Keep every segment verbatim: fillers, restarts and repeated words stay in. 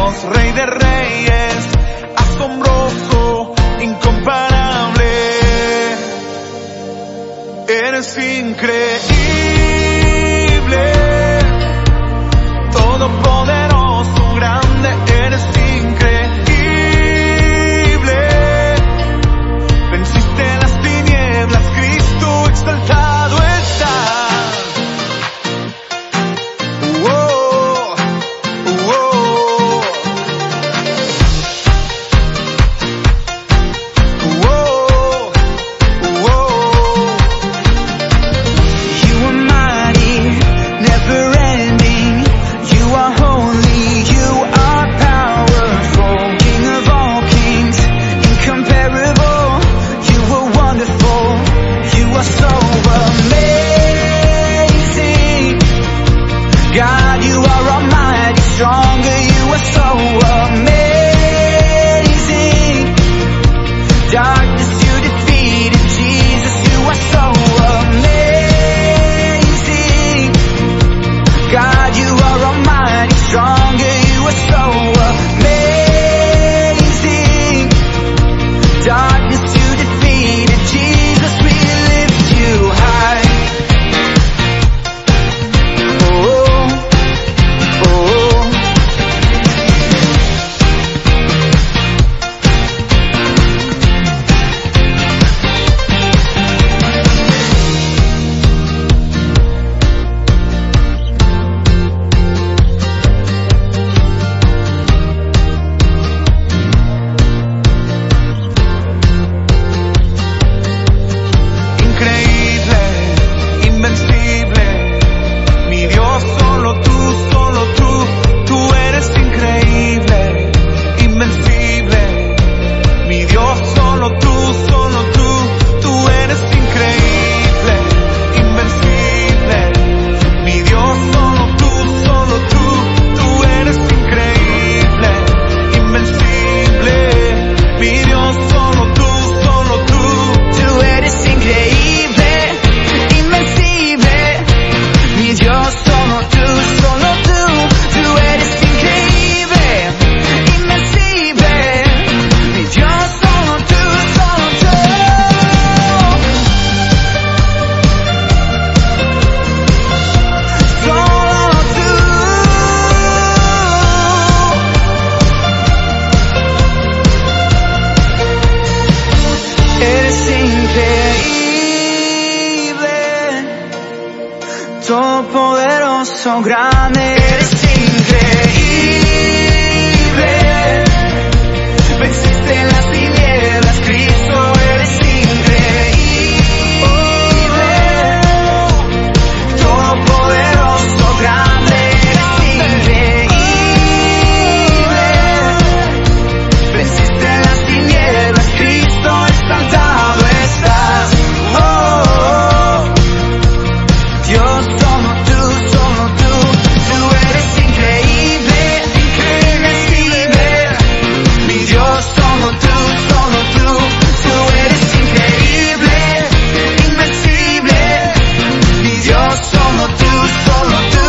Dios, Rey de Reyes, asombroso, incomparable. Eres increíble, todopoderoso, grande, eres increíble. Venciste las tinieblas, Cristo exaltado está. Whoa, whoa, whoa, whoa. You are mighty, never ending. You are holy, you are powerful. King of all kings, incomparable. You are wonderful, you are so amazing. God, you are almighty, stronger, you are so amazing. Darkness you defeated, Jesus, you are so amazing. God, you are almighty, stronger, you are so amazing. Darkness you defeated, Jesus, we lift you high. Increíble, invencible, mi Dios, solo tú, solo tú, tú eres increíble, invencible, mi Dios, solo tú, solo tú, tú eres increíble, invencible, mi Dios, solo tú, solo tú, tú eres increíble, invencible, mi Dios, solo tú, solo tú, tú eres increíble, invencible, mi Dios, solo tú, solo tú, tú eres increíble, invencible, mi Dios, solo tú, solo tú. Solo tú. Eres increíble, todopoderoso, grande, eres increíble. Venciste las tinieblas, Cristo, eres increíble. Todopoderoso, grande, eres increíble. Venciste las tinieblas, Cristo, exaltado estás. Oh, Dios, solo tú, solo tú, tú eres increíble, invencible. Mi Dios, solo tú, solo tú, tú eres increíble, invencible. Mi Dios, solo tú, solo tú.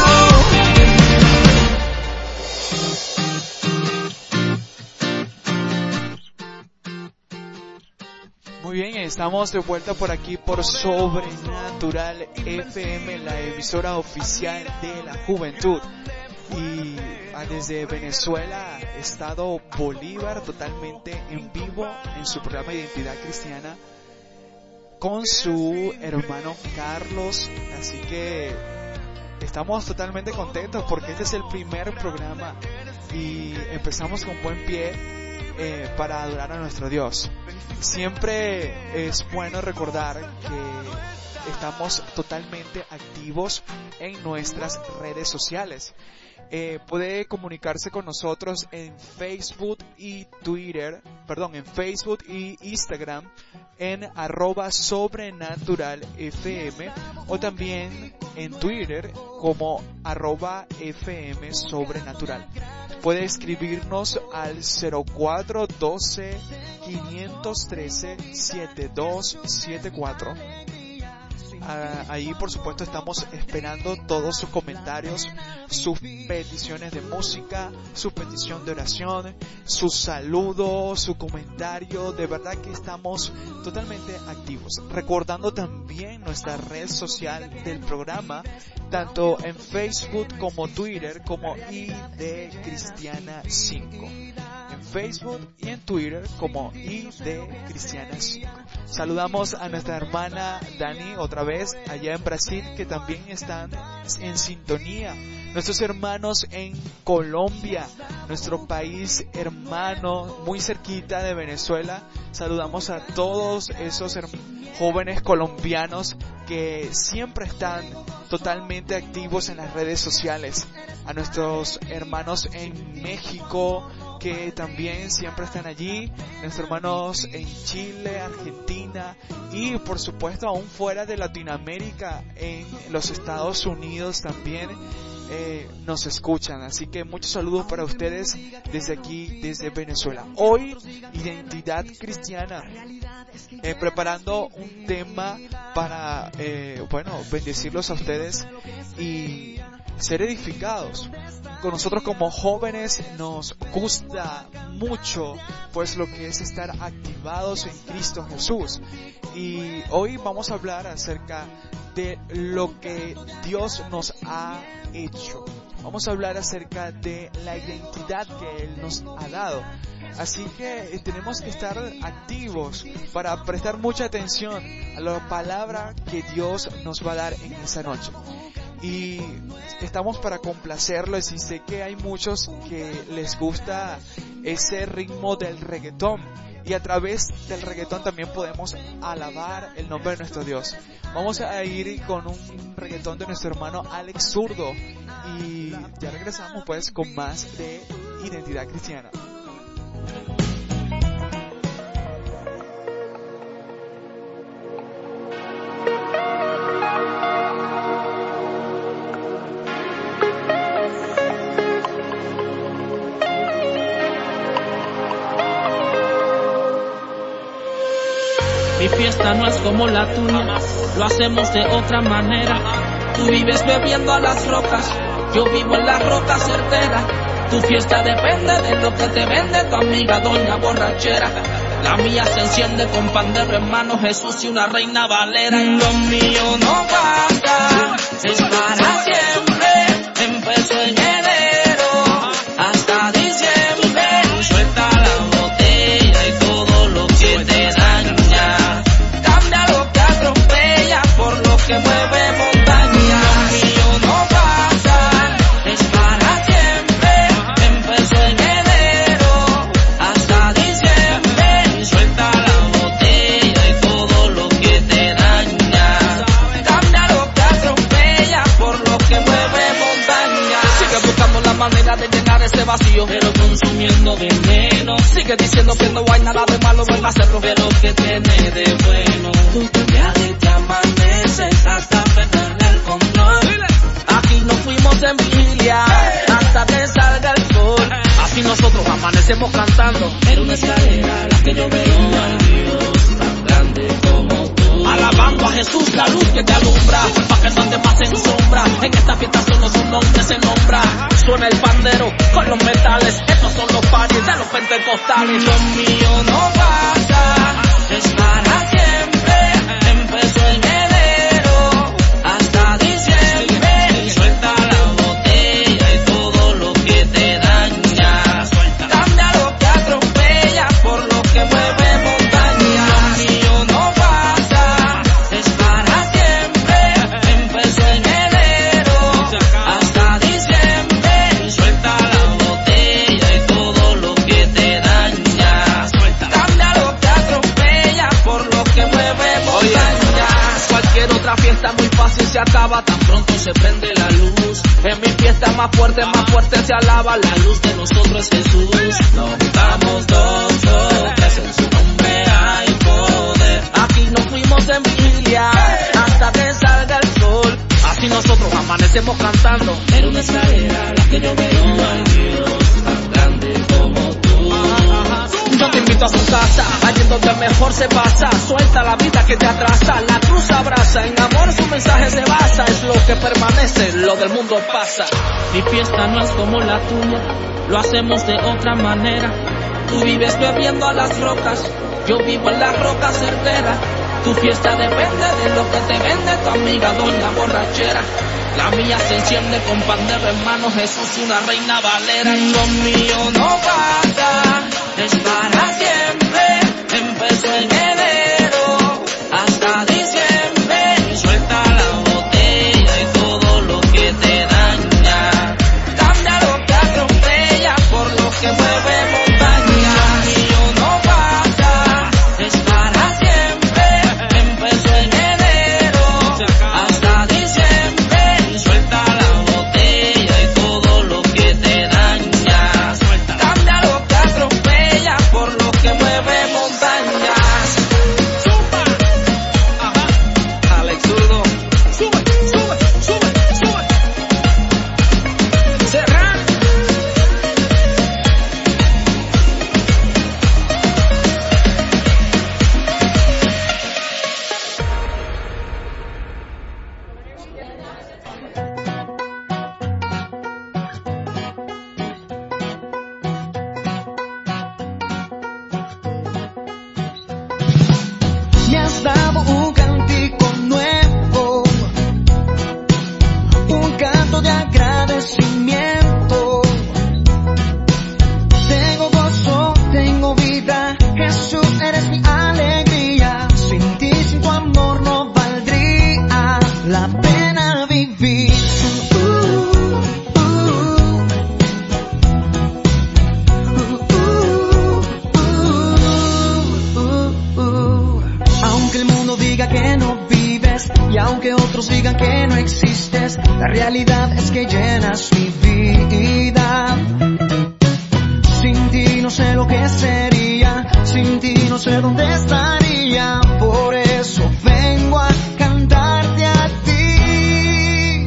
Muy bien, estamos de vuelta por aquí por Sobrenatural F M, la emisora oficial de la juventud. Y ah, desde Venezuela, Estado Bolívar, totalmente en vivo en su programa de Identidad Cristiana con su hermano Carlos. Así que estamos totalmente contentos porque este es el primer programa y empezamos con buen pie eh, para adorar a nuestro Dios. Siempre es bueno recordar que estamos totalmente activos en nuestras redes sociales. Eh, puede comunicarse con nosotros en Facebook y Twitter, perdón, en Facebook y Instagram en arroba sobrenatural F M, o también en Twitter como arroba F M sobrenatural. Puede escribirnos al cero cuatro doce, quinientos trece, setenta y dos setenta y cuatro. Ahí, por supuesto, estamos esperando todos sus comentarios, sus peticiones de música, su petición de oración, su saludo, su comentario. De verdad que estamos totalmente activos. Recordando también nuestra red social del programa, tanto en Facebook como Twitter, como I D Cristiana cinco. En Facebook y en Twitter como I D Cristiana cinco. Saludamos a nuestra hermana Dani otra vez allá en Brasil, que también están en sintonía. Nuestros hermanos en Colombia, nuestro país hermano, muy cerquita de Venezuela. Saludamos a todos esos jóvenes colombianos que siempre están totalmente activos en las redes sociales. A nuestros hermanos en México, que también siempre están allí, nuestros hermanos en Chile, Argentina y por supuesto aún fuera de Latinoamérica, en los Estados Unidos también eh, nos escuchan. Así que muchos saludos para ustedes desde aquí, desde Venezuela. Hoy, Identidad Cristiana, eh, preparando un tema para, eh, bueno, bendecirlos a ustedes y ser edificados. Con nosotros como jóvenes nos gusta mucho pues lo que es estar activados en Cristo Jesús, y hoy vamos a hablar acerca de lo que Dios nos ha hecho. Vamos a hablar acerca de la identidad que Él nos ha dado. Así que eh, tenemos que estar activos para prestar mucha atención a la palabra que Dios nos va a dar en esa noche. Y estamos para complacerlos, y sé que hay muchos que les gusta ese ritmo del reggaetón, y a través del reggaetón también podemos alabar el nombre de nuestro Dios. Vamos a ir con un reggaetón de nuestro hermano Alex Zurdo, y ya regresamos pues con más de Identidad Cristiana. Mi fiesta no es como la tuya, lo hacemos de otra manera. Tú vives bebiendo a las rocas, yo vivo en la roca certera. Tu fiesta depende de lo que te vende tu amiga doña borrachera. La mía se enciende con pandero en mano, Jesús y una reina valera. Lo mío no pasa, es para siempre. Empezó en enero hasta diciembre. Suelta la botella y todo lo que te daña. Cambia lo que atropella por lo que mueve montaña. Lo mío no pasa, es para siempre. Empezó en enero hasta diciembre. Suelta la botella y todo lo que te daña. Cambia lo que atropella por lo que mueve montaña. Sigue buscando la manera de llenar ese vacío, pero consumiendo veneno. Sigue diciendo que no hay nada de malo en hacerlo, pero que tiene de bueno. Tú te viajes, te amaneces hasta perder el control. Aquí nos fuimos en vigilia hasta que salga el sol. Así nosotros amanecemos cantando en una escalera la que yo veo al Dios tan grande como tú. Alabando a Jesús, la luz que te alumbra, pa' que no te pases en sombra. En esta fiesta solo su nombre se nombra. Suena el pandero con los metales, estos son los paris de los pentecostales. Lo mío no pasa, es para siempre. Empezó en enero hasta diciembre. Suelta la botella y todo lo que te daña. Cambia lo que atropella por lo que mueve montaña. Lo mío no pasa, es para siempre. Empezó en enero hasta diciembre. Suelta la botella y todo lo que te daña. Cambia lo que atropella por lo que mueve montaña. Cualquier otra fiesta muy fácil se acaba, tan pronto se prende la luz. En mi fiesta más fuerte, más fuerte se alaba. La luz de nosotros es Jesús. Nos juntamos dos, dos, tres, en su nombre hay poder. Aquí nos fuimos en vigilia hasta que salga el sol. Así nosotros amanecemos cantando en una escalera la que yo veo al Dios tan grande como tú. Yo te invito a su casa, allí en lo que mejor se pasa. Suelta la vida que te atrasa, la cruz abraza. En amor su mensaje se basa, es lo que permanece, lo del mundo pasa. Mi fiesta no es como la tuya, lo hacemos de otra manera. Tú vives bebiendo a las rocas, yo vivo en las rocas certeras. Tu fiesta depende de lo que te vende tu amiga doña borrachera. La mía se enciende con pandero en mano, Jesús una reina valera. Y lo mío no pasa, es para siempre. Empezó en enero hasta diciembre. Suelta la botella y todo lo que te daña. Cambia lo que atropella por lo que mueve montaña. Lo mío no pasa, es para siempre. Empezó en enero hasta diciembre. Suelta la botella y todo lo que te daña. Cambia lo que atropella por lo que mueve montañas. Suma, ajá, Alex Zurdo. Sube, sube, sube, sube. Serrano. Me has dado un cántico nuevo, un canto de agradecimiento. Tengo gozo, tengo vida, Jesús eres mi alegría. Sin ti, sin tu amor no valdría la pena vivir. Uh, uh, uh, uh, uh, uh. Aunque el mundo diga que no vives y aunque otros digan que no existes, la realidad es que llenas mi vida. Sin ti no sé lo que sería, sin ti no sé dónde estaría. Por eso vengo a cantarte a ti.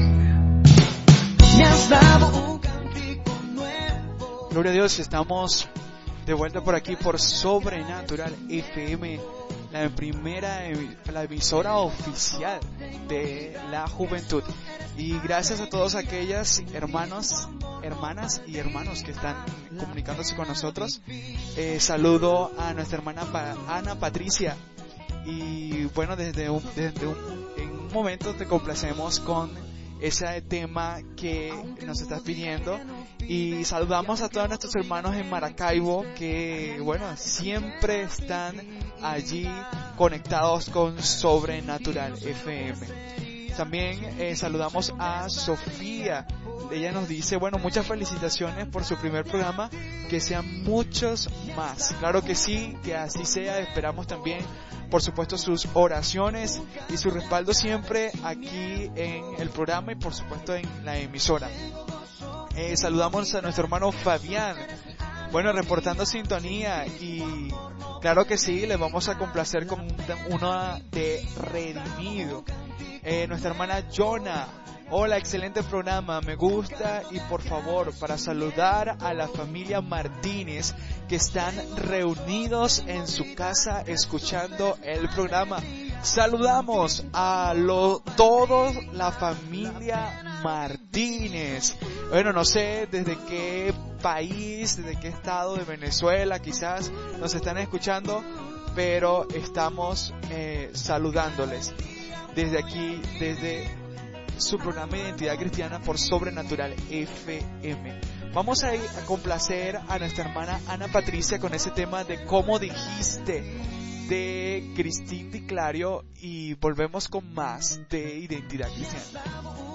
Me has dado un cántico nuevo. Gloria a Dios, estamos de vuelta por aquí por Sobrenatural F M, la primera, la emisora oficial de la juventud. Y gracias a todos aquellas hermanos, hermanas y hermanos que están comunicándose con nosotros. Eh, saludo a nuestra hermana pa- Ana Patricia. Y bueno, desde un, desde un, en un momento te complacemos con ese tema que nos estás pidiendo. Y saludamos a todos nuestros hermanos en Maracaibo que, bueno, siempre están allí conectados con Sobrenatural F M. También eh, saludamos a Sofía. Ella nos dice, bueno, muchas felicitaciones por su primer programa, que sean muchos más. Claro que sí, que así sea. Esperamos también, por supuesto, sus oraciones y su respaldo siempre aquí en el programa y por supuesto en la emisora. Eh, saludamos a nuestro hermano Fabián, bueno, reportando sintonía, y claro que sí, le vamos a complacer con uno de Redimido. Eh, nuestra hermana Jonah, hola, excelente programa, me gusta. Y por favor, para saludar a la familia Martínez que están reunidos en su casa escuchando el programa. Saludamos a lo, todos la familia Martínez. Bueno, no sé desde qué país, desde qué estado de Venezuela quizás nos están escuchando, pero estamos eh, saludándoles desde aquí, desde su programa de Identidad Cristiana por Sobrenatural F M. Vamos a ir a complacer a nuestra hermana Ana Patricia con ese tema de Cómo Dijiste de Cristín Di Clario, y volvemos con más de Identidad Cristiana.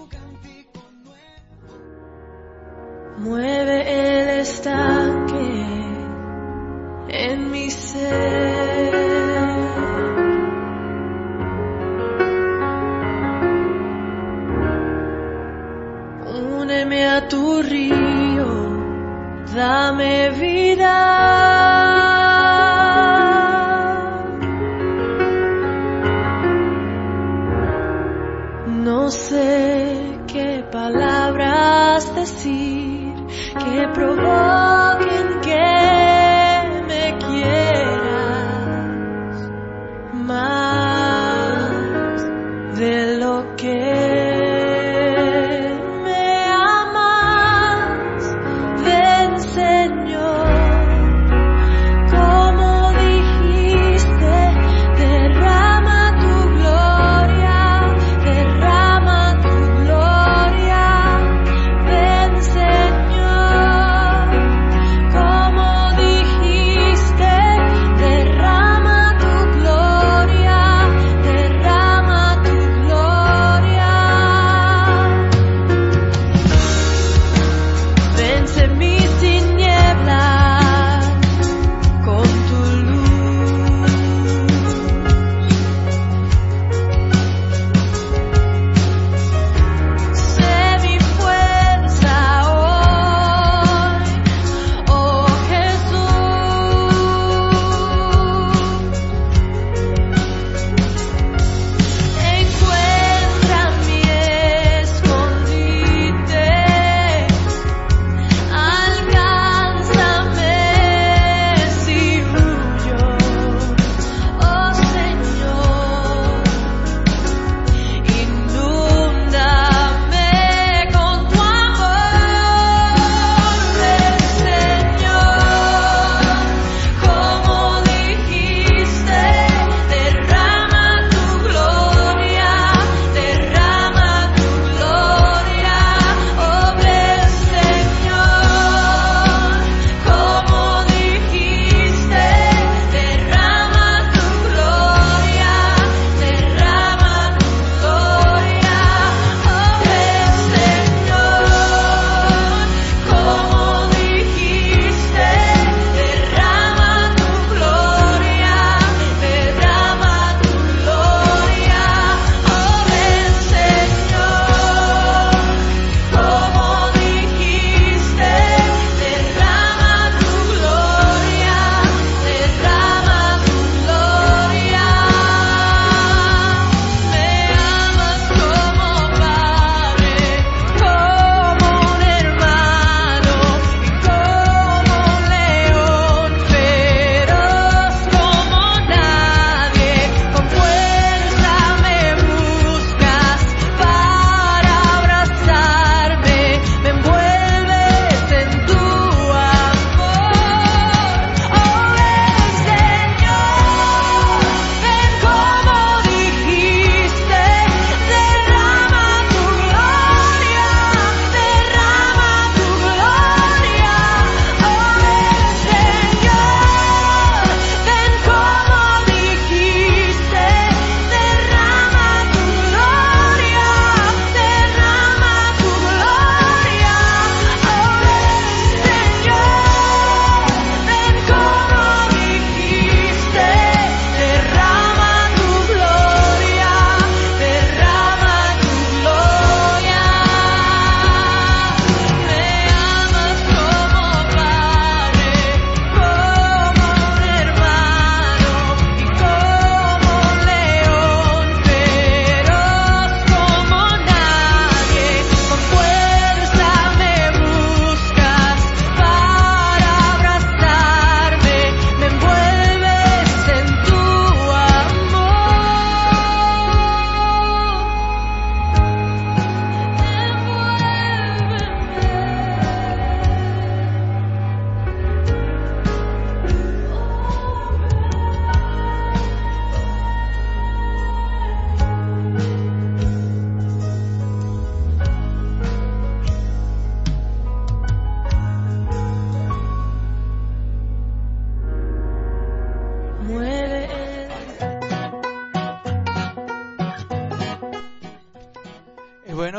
Mueve el estanque en mi ser. Úneme a tu río, dame vida. No sé qué palabras decir que provoquen que me quiera.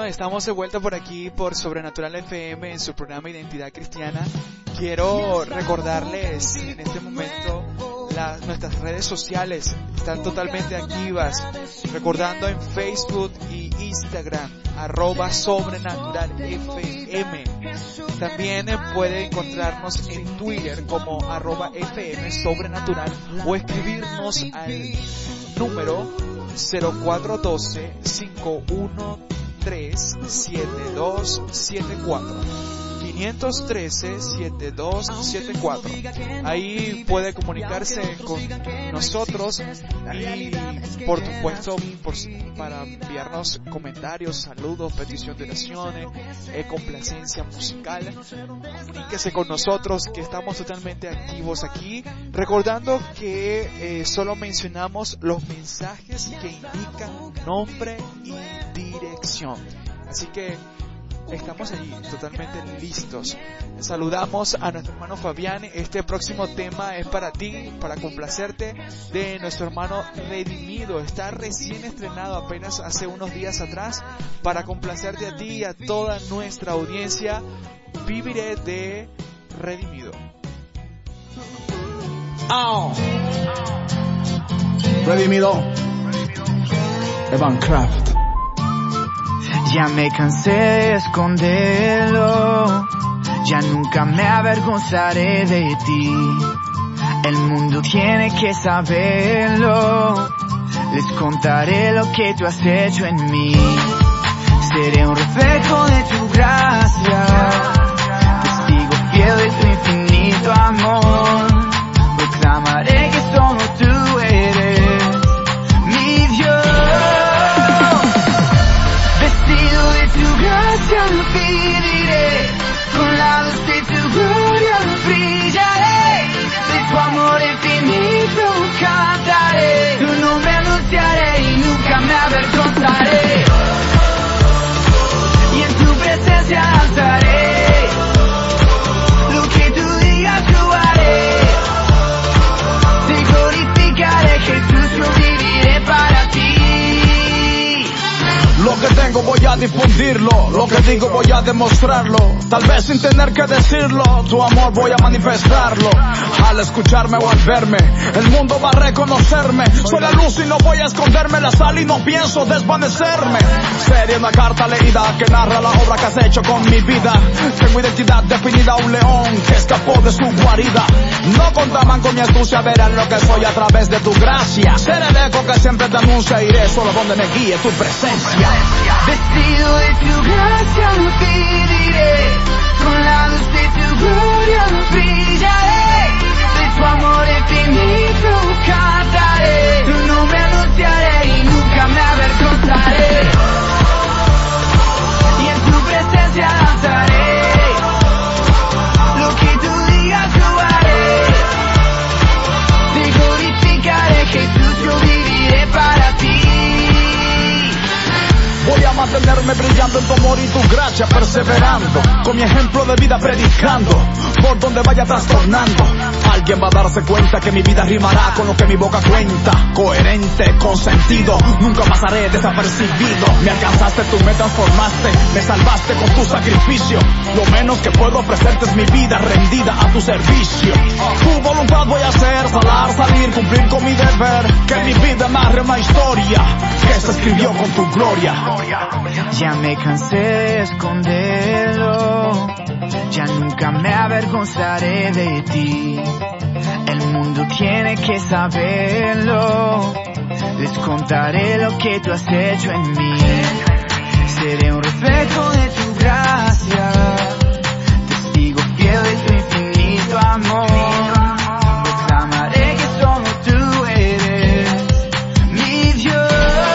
estamos de vuelta por aquí por Sobrenatural F M en su programa Identidad Cristiana. Quiero recordarles en este momento las, nuestras redes sociales están totalmente activas, recordando en Facebook y Instagram arroba Sobrenatural F M. También puede encontrarnos en Twitter como arroba F M Sobrenatural o escribirnos al número cero cuatro uno dos, cinco uno tres, siete dos siete cuatro. cinco uno tres, siete dos siete cuatro. Ahí puede comunicarse con nosotros y por supuesto por, para enviarnos comentarios, saludos, petición de oraciones, eh, complacencia musical. Comuníquese con nosotros que estamos totalmente activos aquí, recordando que eh, solo mencionamos los mensajes que indican nombre y dirección. Así que estamos allí, totalmente listos. Saludamos a nuestro hermano Fabián. Este próximo tema es para ti, para complacerte, de nuestro hermano Redimido. Está recién estrenado apenas hace unos días atrás, para complacerte a ti y a toda nuestra audiencia. Viviré de Redimido. Oh. Redimido. Evan Craft. Ya me cansé de esconderlo, ya nunca me avergonzaré de ti. El mundo tiene que saberlo, les contaré lo que tú has hecho en mí. Seré un reflejo de tu gracia, testigo fiel de tu infinito amor. Proclamaré que solo tú eres mi Dios. Vestido de tu gracia lo viviré, con la luz de tu gloria brillaré, de tu amor infinito cantaré, tu nombre anunciaré y nunca me avergonzaré, y en tu presencia alzaré, lo que tú digas yo haré, te glorificaré Jesús, yo viviré para ti. Lo que tengo voy a difundirlo, lo que digo voy a demostrarlo, tal vez sin tener que decirlo, tu amor voy a manifestarlo. Al escucharme o al verme, el mundo va a reconocerme. Soy la luz y no voy a esconderme, la sal y no pienso desvanecerme. Sería una carta leída que narra la obra que has hecho con mi vida. Tengo identidad definida, un león que escapó de su guarida. No contaban con mi astucia, verán lo que soy a través de tu gracia. Seré el eco que siempre te anuncia, iré solo donde me guíe tu presencia. Vestido de tu gracia lo viviré, con la luz de tu gloria brillaré, de tu amor infinito cantaré, tu nombre anunciaré y nunca me avergonzaré, y en tu presencia danzaré, lo que tú digas yo haré, te glorificaré Jesús, yo viviré para ti. Voy a mantenerme brillando en tu amor y tu gracia, perseverando, con mi ejemplo de vida predicando, por donde vaya trastornando. Alguien va a darse cuenta que mi vida rimará con lo que mi boca cuenta, coherente, con sentido, nunca pasaré desapercibido. Me alcanzaste, tú me transformaste, me salvaste con tu sacrificio. Lo menos que puedo ofrecerte es mi vida rendida a tu servicio. Tu voluntad voy a hacer, salar, salir, cumplir con mi deber, que mi vida narre una historia que se escribió con tu gloria. Ya me cansé de esconderlo, ya nunca me avergonzaré de ti. El mundo tiene que saberlo, les contaré lo que tú has hecho en mí. Seré un reflejo de tu gracia, testigo fiel de tu infinito amor. Proclamaré que solo tú eres mi Dios.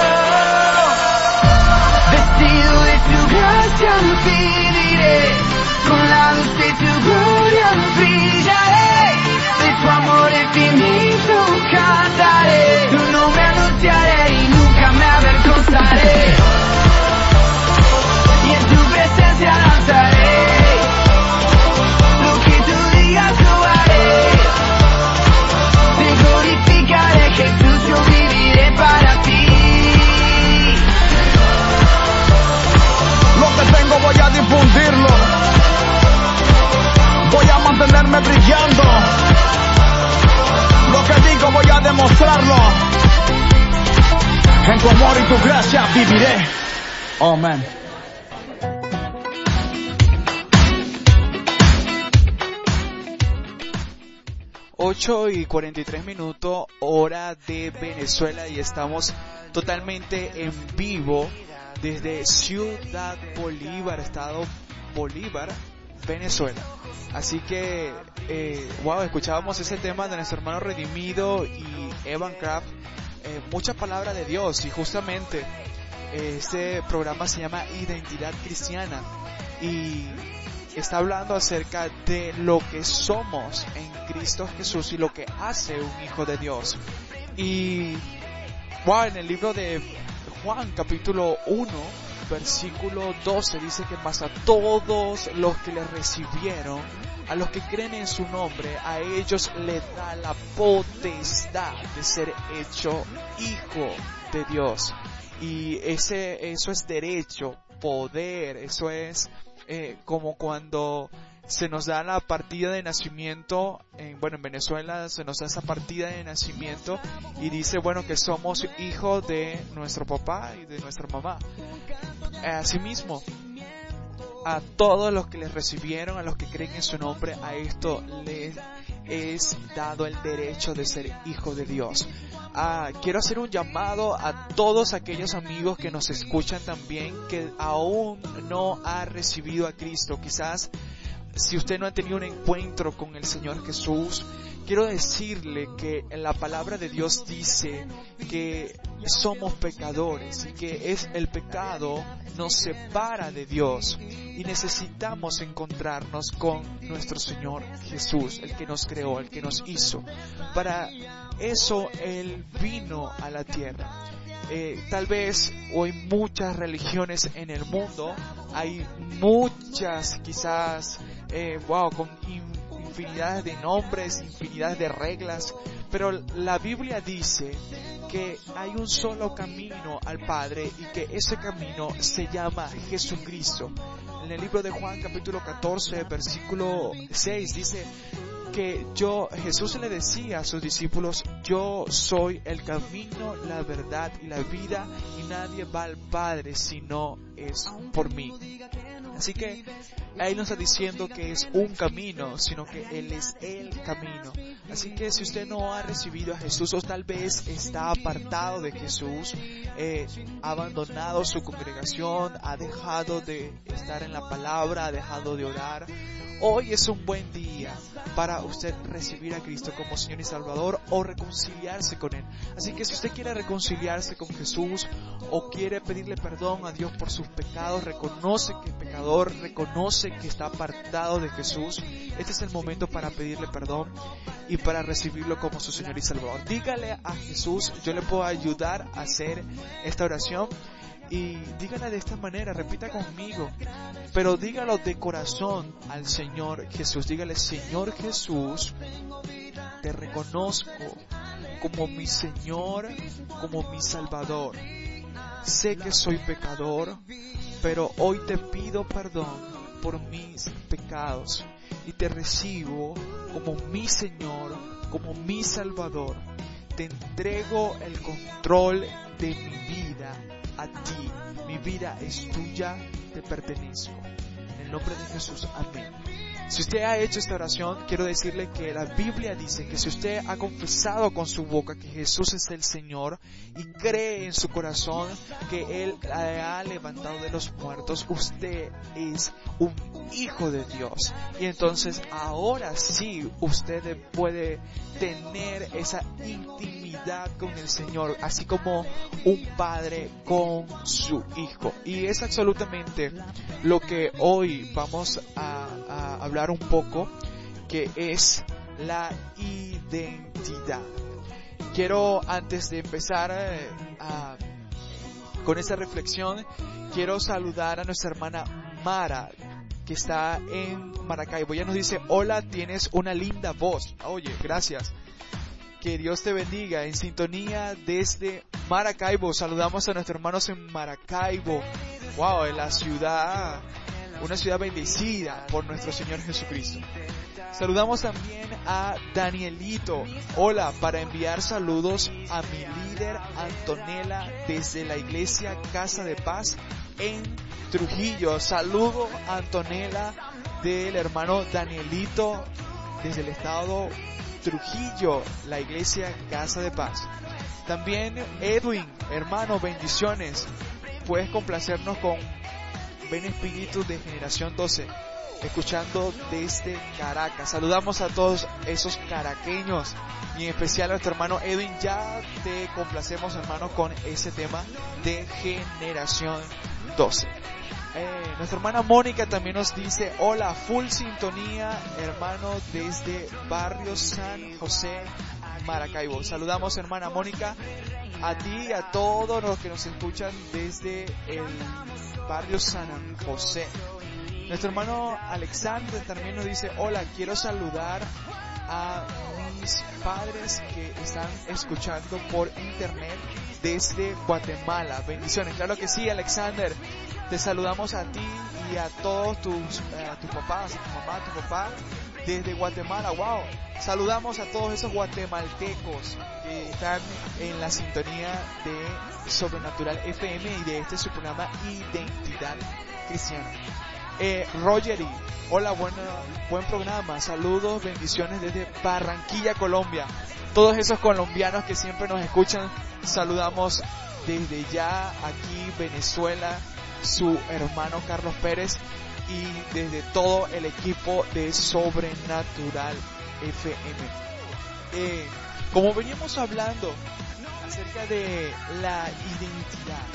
Gracia lo viviré, con la luz de tu gloria brillaré, de tu amor infinito cantaré, tu nombre anunciaré y nunca me avergonzaré, y en tu presencia danzaré, verme brillando. Lo que digo voy a demostrarlo. En tu amor y tu gracia viviré. Amén. ocho y cuarenta y tres minutos, hora de Venezuela, y estamos totalmente en vivo desde Ciudad Bolívar, Estado Bolívar, Venezuela. Así que, eh, wow, escuchábamos ese tema de nuestro hermano Redimido y Evan Craft, eh, muchas palabras de Dios, y justamente eh, este programa se llama Identidad Cristiana y está hablando acerca de lo que somos en Cristo Jesús y lo que hace un hijo de Dios. Y wow, en el libro de Juan capítulo uno versículo doce dice que más a todos los que le recibieron, a los que creen en su nombre, a ellos le da la potestad de ser hecho hijo de Dios. Y ese, eso es derecho, poder, eso es eh, como cuando se nos da la partida de nacimiento, en, bueno, en Venezuela se nos da esa partida de nacimiento y dice, bueno, que somos hijos de nuestro papá y de nuestra mamá. Asimismo, a todos los que les recibieron, a los que creen en su nombre, a esto les es dado el derecho de ser hijo de Dios. Ah, quiero hacer un llamado a todos aquellos amigos que nos escuchan también, que aún no ha recibido a Cristo. Quizás si usted no ha tenido un encuentro con el Señor Jesús, quiero decirle que la palabra de Dios dice que somos pecadores y que es el pecado nos separa de Dios y necesitamos encontrarnos con nuestro Señor Jesús, el que nos creó, el que nos hizo. Para eso Él vino a la tierra. Eh, tal vez hoy muchas religiones en el mundo, hay muchas quizás, eh, wow, con infinidades de nombres, infinidades de reglas, pero la Biblia dice que hay un solo camino al Padre y que ese camino se llama Jesucristo. En el libro de Juan capítulo catorce versículo seis dice que yo, Jesús le decía a sus discípulos, yo soy el camino, la verdad y la vida, y nadie va al Padre si no es por mí. Así que Él no está diciendo que es un camino, sino que Él es el camino. Así que si usted no ha recibido a Jesús, o tal vez está apartado de Jesús, eh, ha abandonado su congregación, ha dejado de estar en la palabra, ha dejado de orar, hoy es un buen día para usted recibir a Cristo como Señor y Salvador o reconciliarse con Él. Así que si usted quiere reconciliarse con Jesús o quiere pedirle perdón a Dios por sus pecados, reconoce que es pecador, reconoce que está apartado de Jesús, este es el momento para pedirle perdón y para recibirlo como su Señor y Salvador. Dígale a Jesús, yo le puedo ayudar a hacer esta oración. Y dígala de esta manera, repita conmigo, pero dígalo de corazón al Señor Jesús. Dígale, Señor Jesús, te reconozco como mi Señor, como mi Salvador. Sé que soy pecador, pero hoy te pido perdón por mis pecados y te recibo como mi Señor, como mi Salvador. Te entrego el control de mi vida a ti, mi vida es tuya, te pertenezco. En el nombre de Jesús, amén. Si usted ha hecho esta oración, quiero decirle que la Biblia dice que si usted ha confesado con su boca que Jesús es el Señor y cree en su corazón que Él le ha levantado de los muertos, usted es un hijo de Dios. Y entonces ahora sí usted puede tener esa intimidad con el Señor, así como un padre con su hijo. Y es absolutamente lo que hoy vamos a, a hablar un poco, que es la identidad. Quiero, antes de empezar eh, a, con esta reflexión, quiero saludar a nuestra hermana Mara, que está en Maracaibo. Ella nos dice, hola, tienes una linda voz. Oye, gracias. Que Dios te bendiga. En sintonía desde Maracaibo. Saludamos a nuestros hermanos en Maracaibo. Wow, en la ciudad, una ciudad bendecida por nuestro Señor Jesucristo. Saludamos también a Danielito. Hola, para enviar saludos a mi líder Antonella desde la iglesia Casa de Paz en Trujillo. Saludo a Antonella del hermano Danielito desde el estado Trujillo, la iglesia Casa de Paz. También Edwin, hermano, bendiciones. Puedes complacernos con Ven Espíritu de Generación doce, escuchando desde Caracas. Saludamos a todos esos caraqueños y en especial a nuestro hermano Edwin. Ya te complacemos, hermano, con ese tema de Generación doce. Eh, nuestra hermana Mónica también nos dice: hola, full sintonía, hermano, desde Barrio San José, Maracaibo. Saludamos, hermana Mónica, a ti y a todos los que nos escuchan desde el Barrio San José. Nuestro hermano Alexander también nos dice: hola, quiero saludar a mis padres que están escuchando por internet desde Guatemala. Bendiciones. Claro que sí, Alexander. Te saludamos a ti y a todos tus, eh, a tus papás, a tu mamá, a tu papá desde Guatemala. Wow. Saludamos a todos esos guatemaltecos que están en la sintonía de Sobrenatural F M y de este su programa Identidad Cristiana. Eh, Rogery, hola, bueno, buen programa, saludos, bendiciones desde Barranquilla, Colombia. Todos esos colombianos que siempre nos escuchan, saludamos desde ya aquí, Venezuela, su hermano Carlos Pérez y desde todo el equipo de Sobrenatural F M. Eh, como veníamos hablando acerca de la identidad,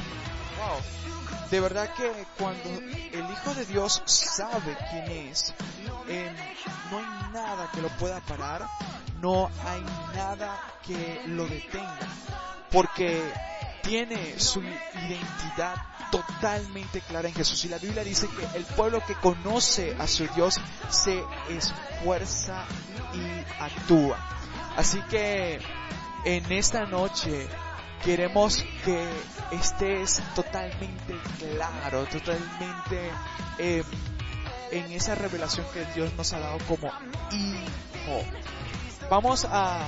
wow, de verdad que cuando el Hijo de Dios sabe quién es, eh, no hay nada que lo pueda parar, no hay nada que lo detenga, porque tiene su identidad totalmente clara en Jesús. Y la Biblia dice que el pueblo que conoce a su Dios se esfuerza y actúa. Así que en esta noche queremos que estés totalmente claro, totalmente eh, en esa revelación que Dios nos ha dado como hijo. Vamos a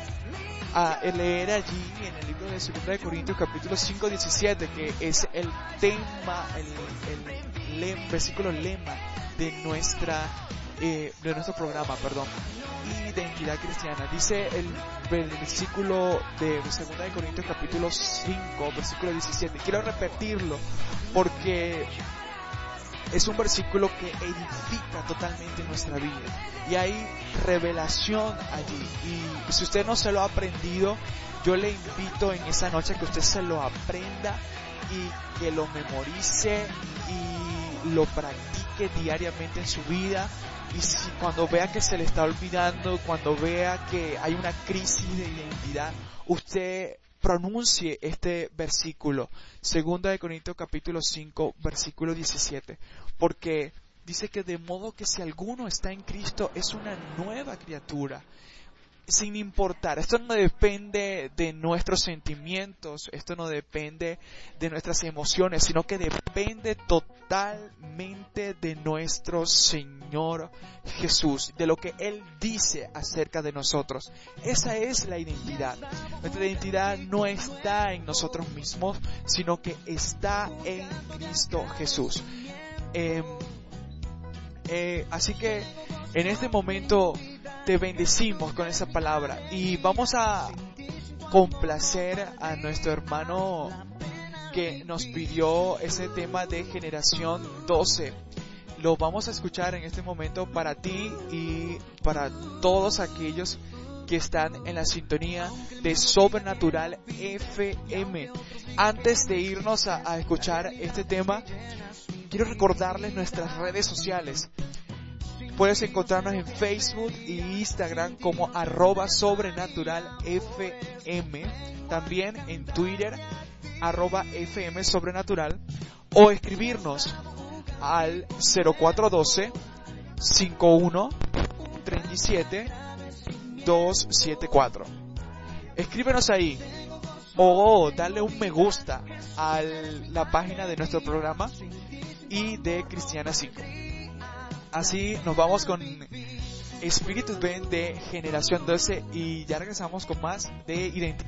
a leer allí en el libro de segunda de Corintios capítulo cinco, diecisiete, que es el tema, el, el lema, versículo lema de nuestra eh, de nuestro programa, perdón, Identidad Cristiana. Dice el, el versículo de segunda de Corintios capítulo cinco, versículo diecisiete. Quiero repetirlo porque es un versículo que edifica totalmente nuestra vida y hay revelación allí, y si usted no se lo ha aprendido, yo le invito en esa noche a que usted se lo aprenda y que lo memorice y lo practique diariamente en su vida. Y si cuando vea que se le está olvidando, cuando vea que hay una crisis de identidad, usted pronuncie este versículo, segunda de Corintios capítulo cinco, versículo diecisiete, porque dice que de modo que si alguno está en Cristo es una nueva criatura. Sin importar, esto no depende de nuestros sentimientos, esto no depende de nuestras emociones, sino que depende totalmente de nuestro Señor Jesús, de lo que Él dice acerca de nosotros. Esa es la identidad. Nuestra identidad no está en nosotros mismos, sino que está en Cristo Jesús. Eh, eh, así que en este momento te bendecimos con esa palabra y vamos a complacer a nuestro hermano que nos pidió ese tema de Generación doce. Lo vamos a escuchar en este momento para ti y para todos aquellos que están en la sintonía de Sobrenatural F M. Antes de irnos a, a escuchar este tema, quiero recordarles nuestras redes sociales. Puedes encontrarnos en Facebook e Instagram como arroba sobrenatural F M, también en Twitter arroba F M sobrenatural, o escribirnos al cero cuatro uno dos, cinco uno tres siete, dos siete cuatro. Escríbenos ahí o dale un me gusta a la página de nuestro programa y de Cristiana cinco. Así nos vamos con Espíritus Ven de Generación doce y ya regresamos con más de Identidad.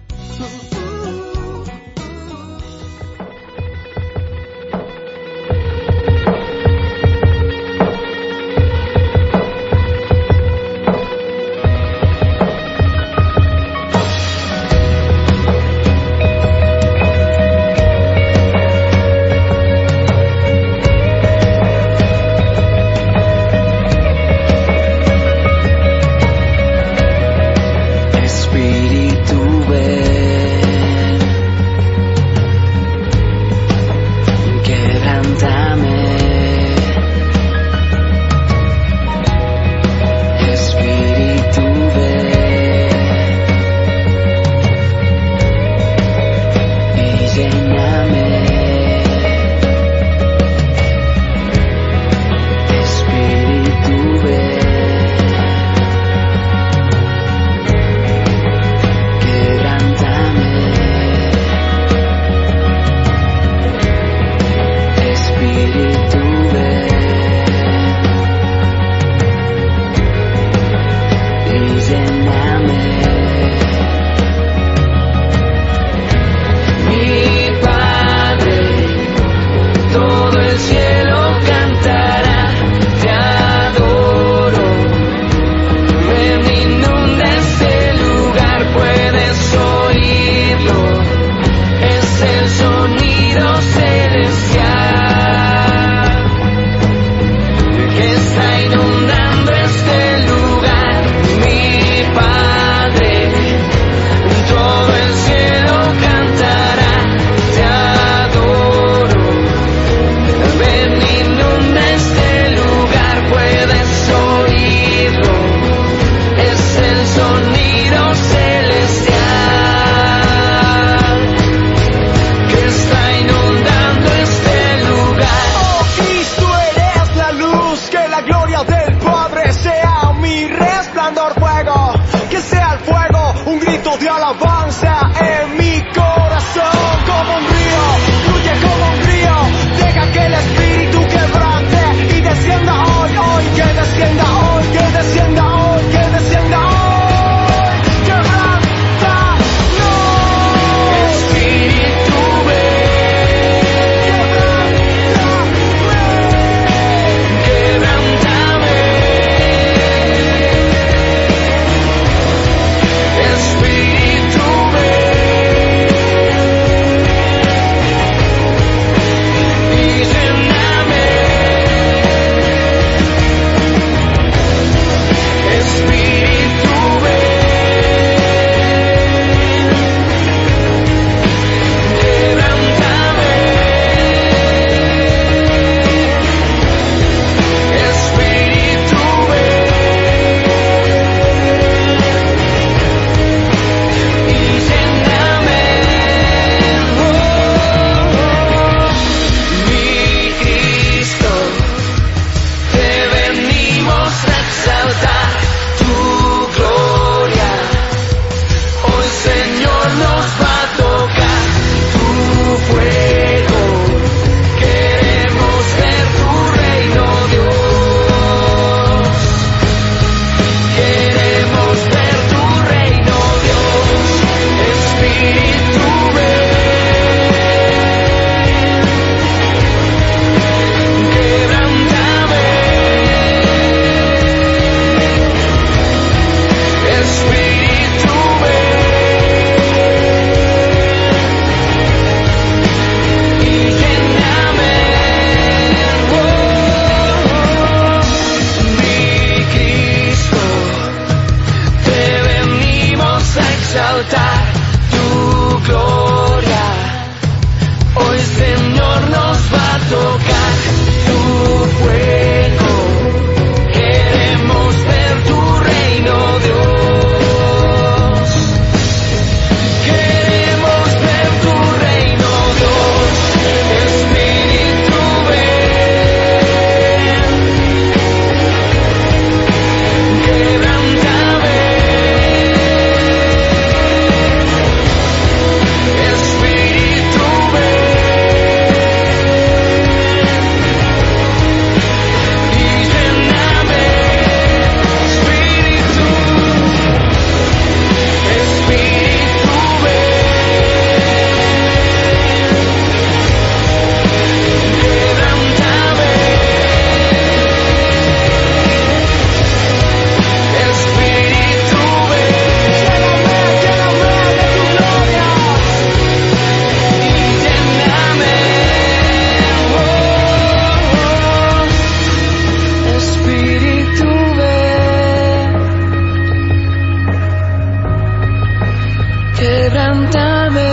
quebrántame,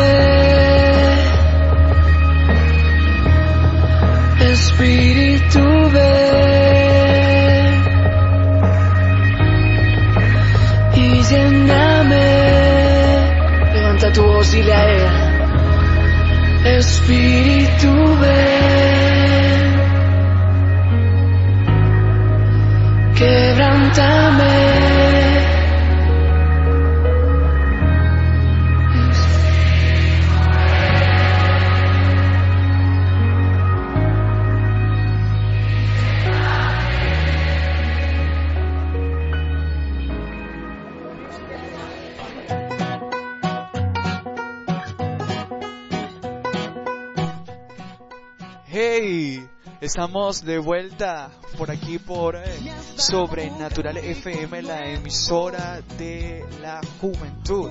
Espíritu ven y lléname. Levanta tu voz, dile a él. Espíritu ven, quebrántame. Hey, estamos de vuelta por aquí por eh, Sobrenatural F M, la emisora de la juventud.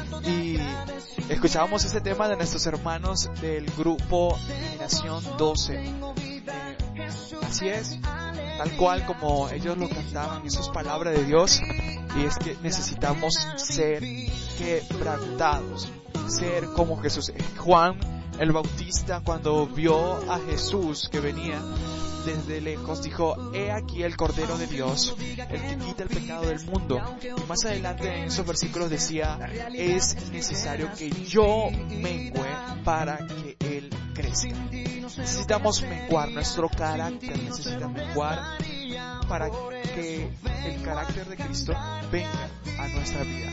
Y escuchábamos este tema de nuestros hermanos del grupo Generación doce. Eh, así es, tal cual como ellos lo cantaban, eso es palabra de Dios. Y es que necesitamos ser quebrantados, ser como Jesús. Juan el Bautista, cuando vio a Jesús que venía desde lejos, dijo: he aquí el Cordero de Dios, el que quita el pecado del mundo. Y más adelante en esos versículos decía: es necesario que yo mengue para que Él crezca. Necesitamos menguar, nuestro carácter necesita menguar para que el carácter de Cristo venga a nuestra vida.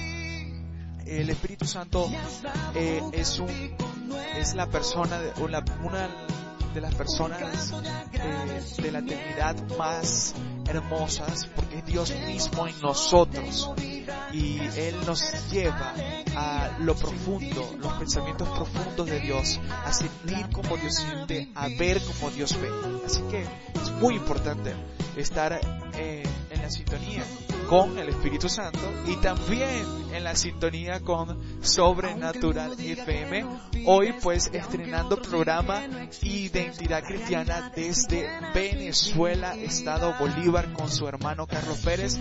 El Espíritu Santo eh, es un es la persona de, una, una de las personas eh, de la eternidad más hermosas, porque es Dios mismo en nosotros y Él nos lleva a lo profundo, los pensamientos profundos de Dios, a sentir como Dios siente, a ver como Dios ve. Así que es muy importante estar eh, en la sintonía con el Espíritu Santo y también en la sintonía con Sobrenatural F M. Hoy pues estrenando programa Identidad Cristiana desde Venezuela, Estado Bolívar, con su hermano Carlos Pérez.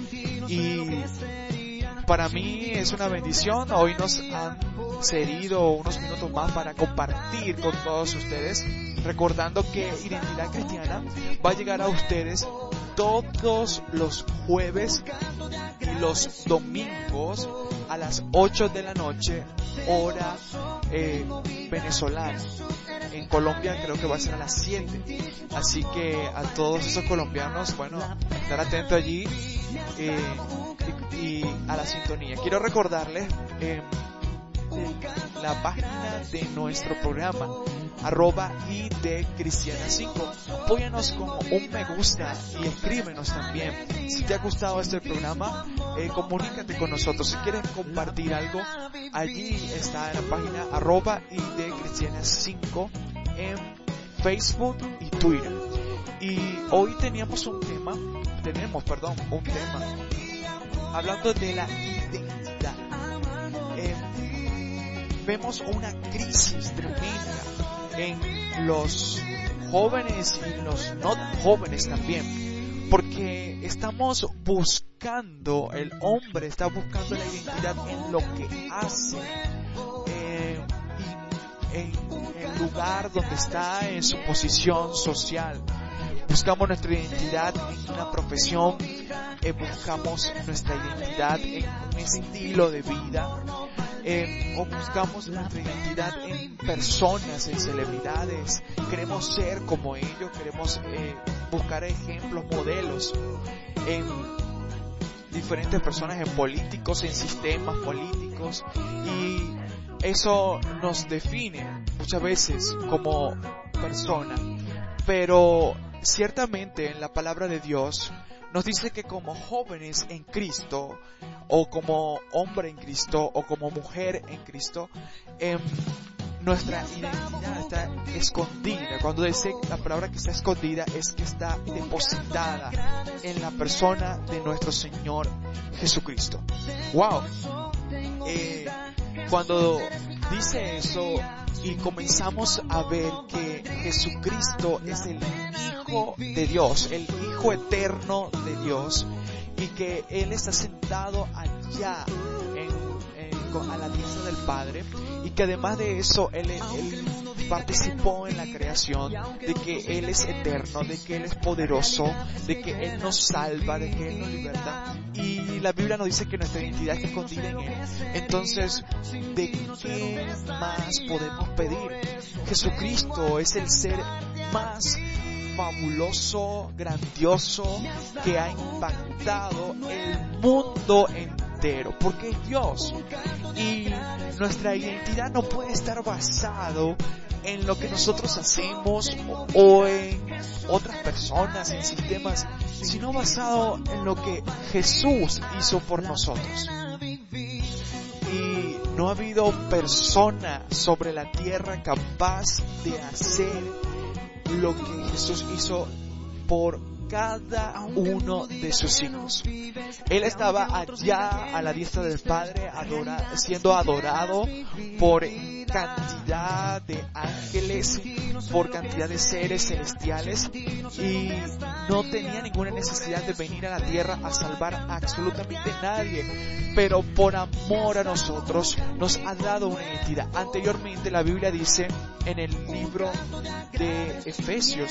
Y para mí es una bendición. Hoy nos han cedido unos minutos más para compartir con todos ustedes, recordando que Identidad Cristiana va a llegar a ustedes todos los jueves y los domingos a las ocho de la noche, hora eh, venezolana. En Colombia creo que va a ser a las siete. Así que a todos esos colombianos, bueno, estar atentos allí eh, y, y a la sintonía. Quiero recordarles eh, la página de nuestro programa, arroba I D Cristiana cinco. Apóyanos con un me gusta y escríbenos también. Si te ha gustado este programa, eh, comunícate con nosotros. Si quieres compartir algo, allí está en la página arroba I D Cristiana cinco en Facebook y Twitter. Y hoy teníamos un tema, tenemos, perdón, un tema hablando de la identidad. Eh, vemos una crisis tremenda en los jóvenes y los no jóvenes también, porque estamos buscando, el hombre está buscando la identidad en lo que hace, eh, y en el lugar donde está, en su posición social. Buscamos nuestra identidad en una profesión, eh, buscamos nuestra identidad en un estilo de vida, eh, o buscamos nuestra identidad en personas, en celebridades. Queremos ser como ellos, queremos eh, buscar ejemplos, modelos en diferentes personas, en políticos, en sistemas políticos, y eso nos define muchas veces como persona. Pero ciertamente en la palabra de Dios nos dice que como jóvenes en Cristo, o como hombre en Cristo, o como mujer en Cristo, eh, nuestra identidad está escondida. Cuando dice la palabra que está escondida, es que está depositada en la persona de nuestro Señor Jesucristo. Wow. Eh, cuando dice eso y comenzamos a ver que Jesucristo es el Hijo de Dios, el Hijo eterno de Dios, y que Él está sentado allá en, en con, a la diestra del Padre, y que además de eso Él, él participó en la creación, de que Él es eterno, de que Él es poderoso, de que Él nos salva, de que Él nos liberta. Y la Biblia nos dice que nuestra identidad está escondida en Él. Entonces, ¿de qué más podemos pedir? Jesucristo es el ser más fabuloso, grandioso, que ha impactado el mundo entero, porque es Dios. Y nuestra identidad no puede estar basado en lo que nosotros hacemos o en otras personas, en sistemas, sino basado en lo que Jesús hizo por nosotros. Y no ha habido persona sobre la tierra capaz de hacer lo que Jesús hizo por cada uno de sus hijos. Él estaba allá a la diestra del Padre, adora, siendo adorado por cantidad de ángeles, por cantidad de seres celestiales, y no tenía ninguna necesidad de venir a la tierra a salvar a absolutamente nadie, pero por amor a nosotros nos ha dado una identidad. Anteriormente la Biblia dice en el libro de Efesios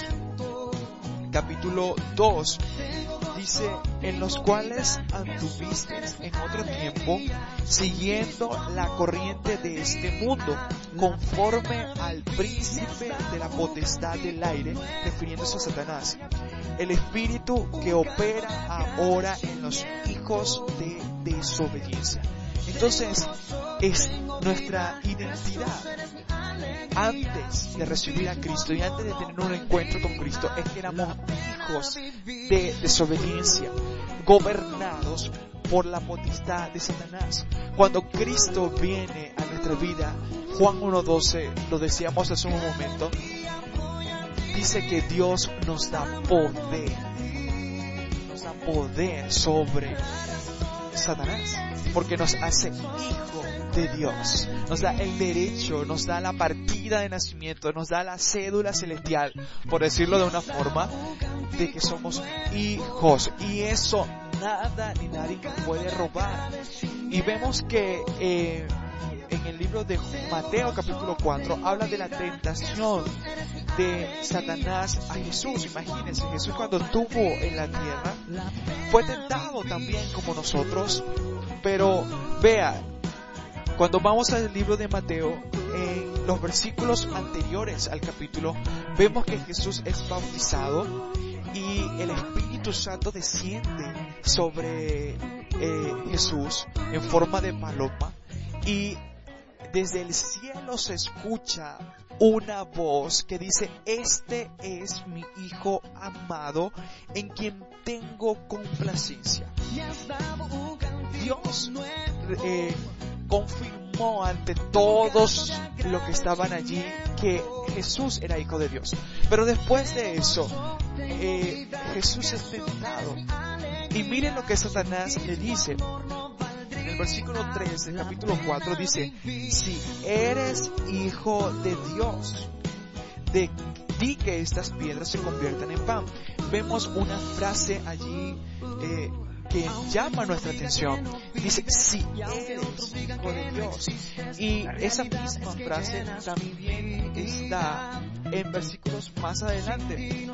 capítulo dos, dice: en los cuales anduvisteis en otro tiempo, siguiendo la corriente de este mundo, conforme al príncipe de la potestad del aire, refiriéndose a Satanás, el espíritu que opera ahora en los hijos de desobediencia. Entonces, es nuestra identidad antes de recibir a Cristo y antes de tener un encuentro con Cristo, es que éramos hijos de desobediencia, gobernados por la potestad de Satanás. Cuando Cristo viene a nuestra vida, Juan uno doce, lo decíamos hace un momento, dice que Dios nos da poder, nos da poder sobre Satanás, porque nos hace hijo de Dios, nos da el derecho, nos da la partida de nacimiento, nos da la cédula celestial, por decirlo de una forma, de que somos hijos, y eso nada ni nadie puede robar. Y vemos que eh, en el libro de Mateo capítulo cuatro habla de la tentación de Satanás a Jesús. Imagínense, Jesús cuando estuvo en la tierra fue tentado también como nosotros, pero vea, cuando vamos al libro de Mateo, en los versículos anteriores al capítulo, vemos que Jesús es bautizado y el Espíritu Santo desciende sobre eh, Jesús en forma de paloma, y desde el cielo se escucha una voz que dice: este es mi Hijo amado, en quien tengo complacencia. Dios eh, confirmó ante todos los que estaban allí que Jesús era Hijo de Dios. Pero después de eso, eh, Jesús es tentado. Y miren lo que Satanás le dice. En el versículo tres del capítulo cuatro dice: si eres hijo de Dios, de, di que estas piedras se conviertan en pan. Vemos una frase allí eh, que llama nuestra atención. Dice: si eres hijo de Dios. Y esa misma frase también está en versículos más adelante.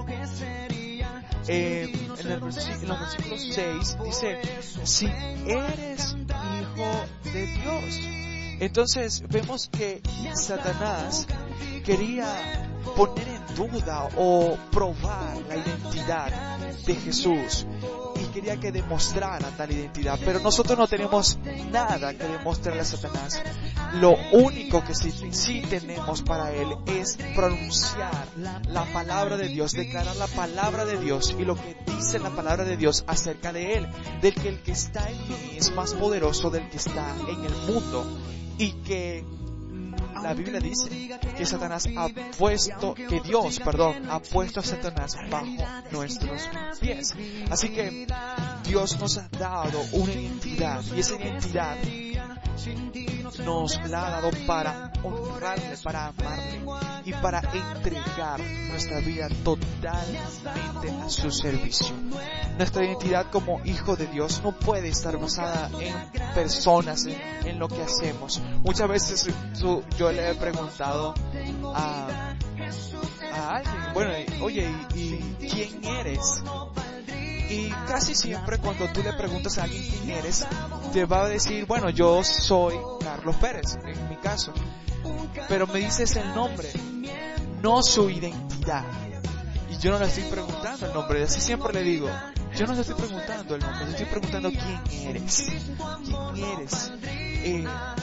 Eh, en, el versi- en los versículos seis dice: si eres hijo de Dios. Entonces vemos que Satanás quería poner en duda o probar la identidad de Jesús, y quería que demostrara tal identidad, pero nosotros no tenemos nada que demostrarle a Satanás. Lo único que sí, sí tenemos para él es pronunciar la palabra de Dios, declarar la palabra de Dios y lo que dice la palabra de Dios acerca de él, del que el que está en mí es más poderoso del que está en el mundo, y que la Biblia dice que Satanás ha puesto, que Dios, perdón, ha puesto a Satanás bajo nuestros pies. Así que Dios nos ha dado una identidad, y esa identidad nos la ha dado para honrarle, para amarle y para entregar nuestra vida totalmente a su servicio. Nuestra identidad como hijo de Dios no puede estar basada en personas, en, en lo que hacemos. Muchas veces su, yo le he preguntado a, a alguien, bueno, oye, ¿y, y quién eres? Y casi siempre cuando tú le preguntas a alguien quién eres, te va a decir, bueno, yo soy Carlos Pérez, en mi caso. Pero me dices el nombre, no su identidad. Y yo no le estoy preguntando el nombre, así siempre le digo, yo no le estoy preguntando el nombre, le estoy preguntando quién eres. ¿Quién eres? Eh,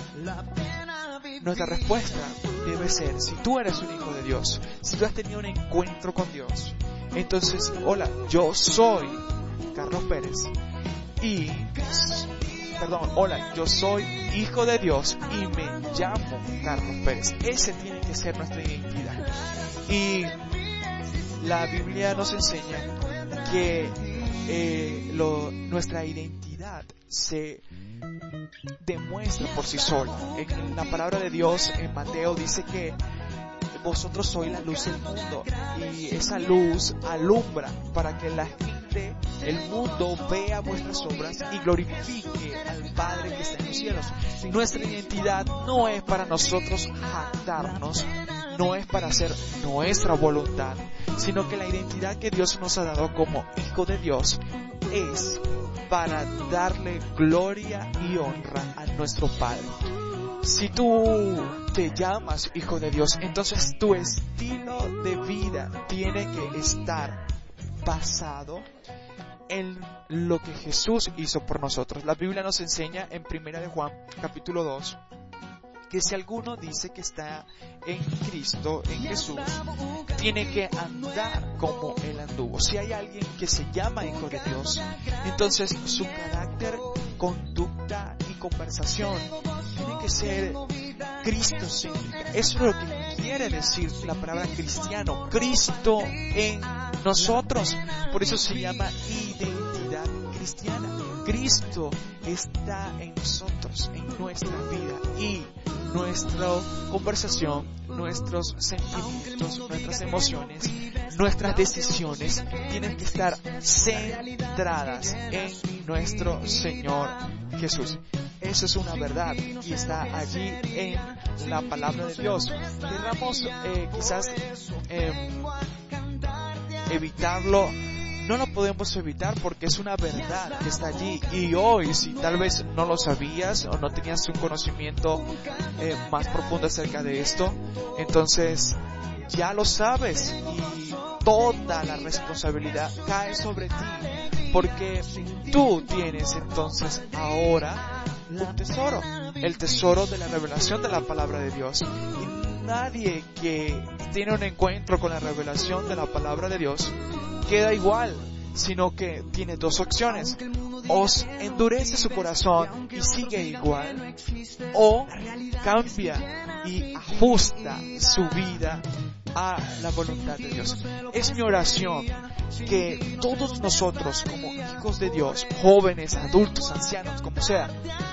nuestra respuesta debe ser, si tú eres un hijo de Dios, si tú has tenido un encuentro con Dios, entonces, hola, yo soy Carlos Pérez y, perdón, hola, yo soy hijo de Dios y me llamo Carlos Pérez. Ese tiene que ser nuestra identidad. Y la Biblia nos enseña que eh, lo, nuestra identidad se demuestra por sí sola. En la palabra de Dios, en Mateo, dice que vosotros sois la luz del mundo, y esa luz alumbra para que la gente, el mundo, vea vuestras obras y glorifique al Padre que está en los cielos. Nuestra identidad no es para nosotros jactarnos, no es para hacer nuestra voluntad, sino que la identidad que Dios nos ha dado como hijo de Dios es para darle gloria y honra a nuestro Padre. Si tú te llamas hijo de Dios, entonces tu estilo de vida tiene que estar basado en lo que Jesús hizo por nosotros. La Biblia nos enseña en Primera de Juan, capítulo dos, que si alguno dice que está en Cristo, en Jesús, tiene que andar como Él anduvo. Si hay alguien que se llama hijo de Dios, entonces su carácter, conducta y conversación tiene que ser cristocéntrica. Eso es lo que quiere decir la palabra cristiano, Cristo en nosotros. Por eso se llama identidad cristiana. Cristo está en nosotros, en nuestra vida, y nuestra conversación, nuestros sentimientos, nuestras emociones, nuestras decisiones tienen que estar centradas en nuestro Señor Jesús. Eso es una verdad y está allí en la palabra de Dios. Queramos eh, quizás eh, evitarlo. No lo podemos evitar porque es una verdad que está allí. Y hoy, si tal vez no lo sabías o no tenías un conocimiento eh, más profundo acerca de esto, entonces ya lo sabes y toda la responsabilidad cae sobre ti, porque tú tienes entonces ahora un tesoro, el tesoro de la revelación de la palabra de Dios. Y nadie que tiene un encuentro con la revelación de la palabra de Dios queda igual, sino que tiene dos opciones: o endurece su corazón y sigue igual, o cambia y ajusta su vida a la voluntad de Dios. Es mi oración que todos nosotros, como hijos de Dios, jóvenes, adultos, ancianos, como sea,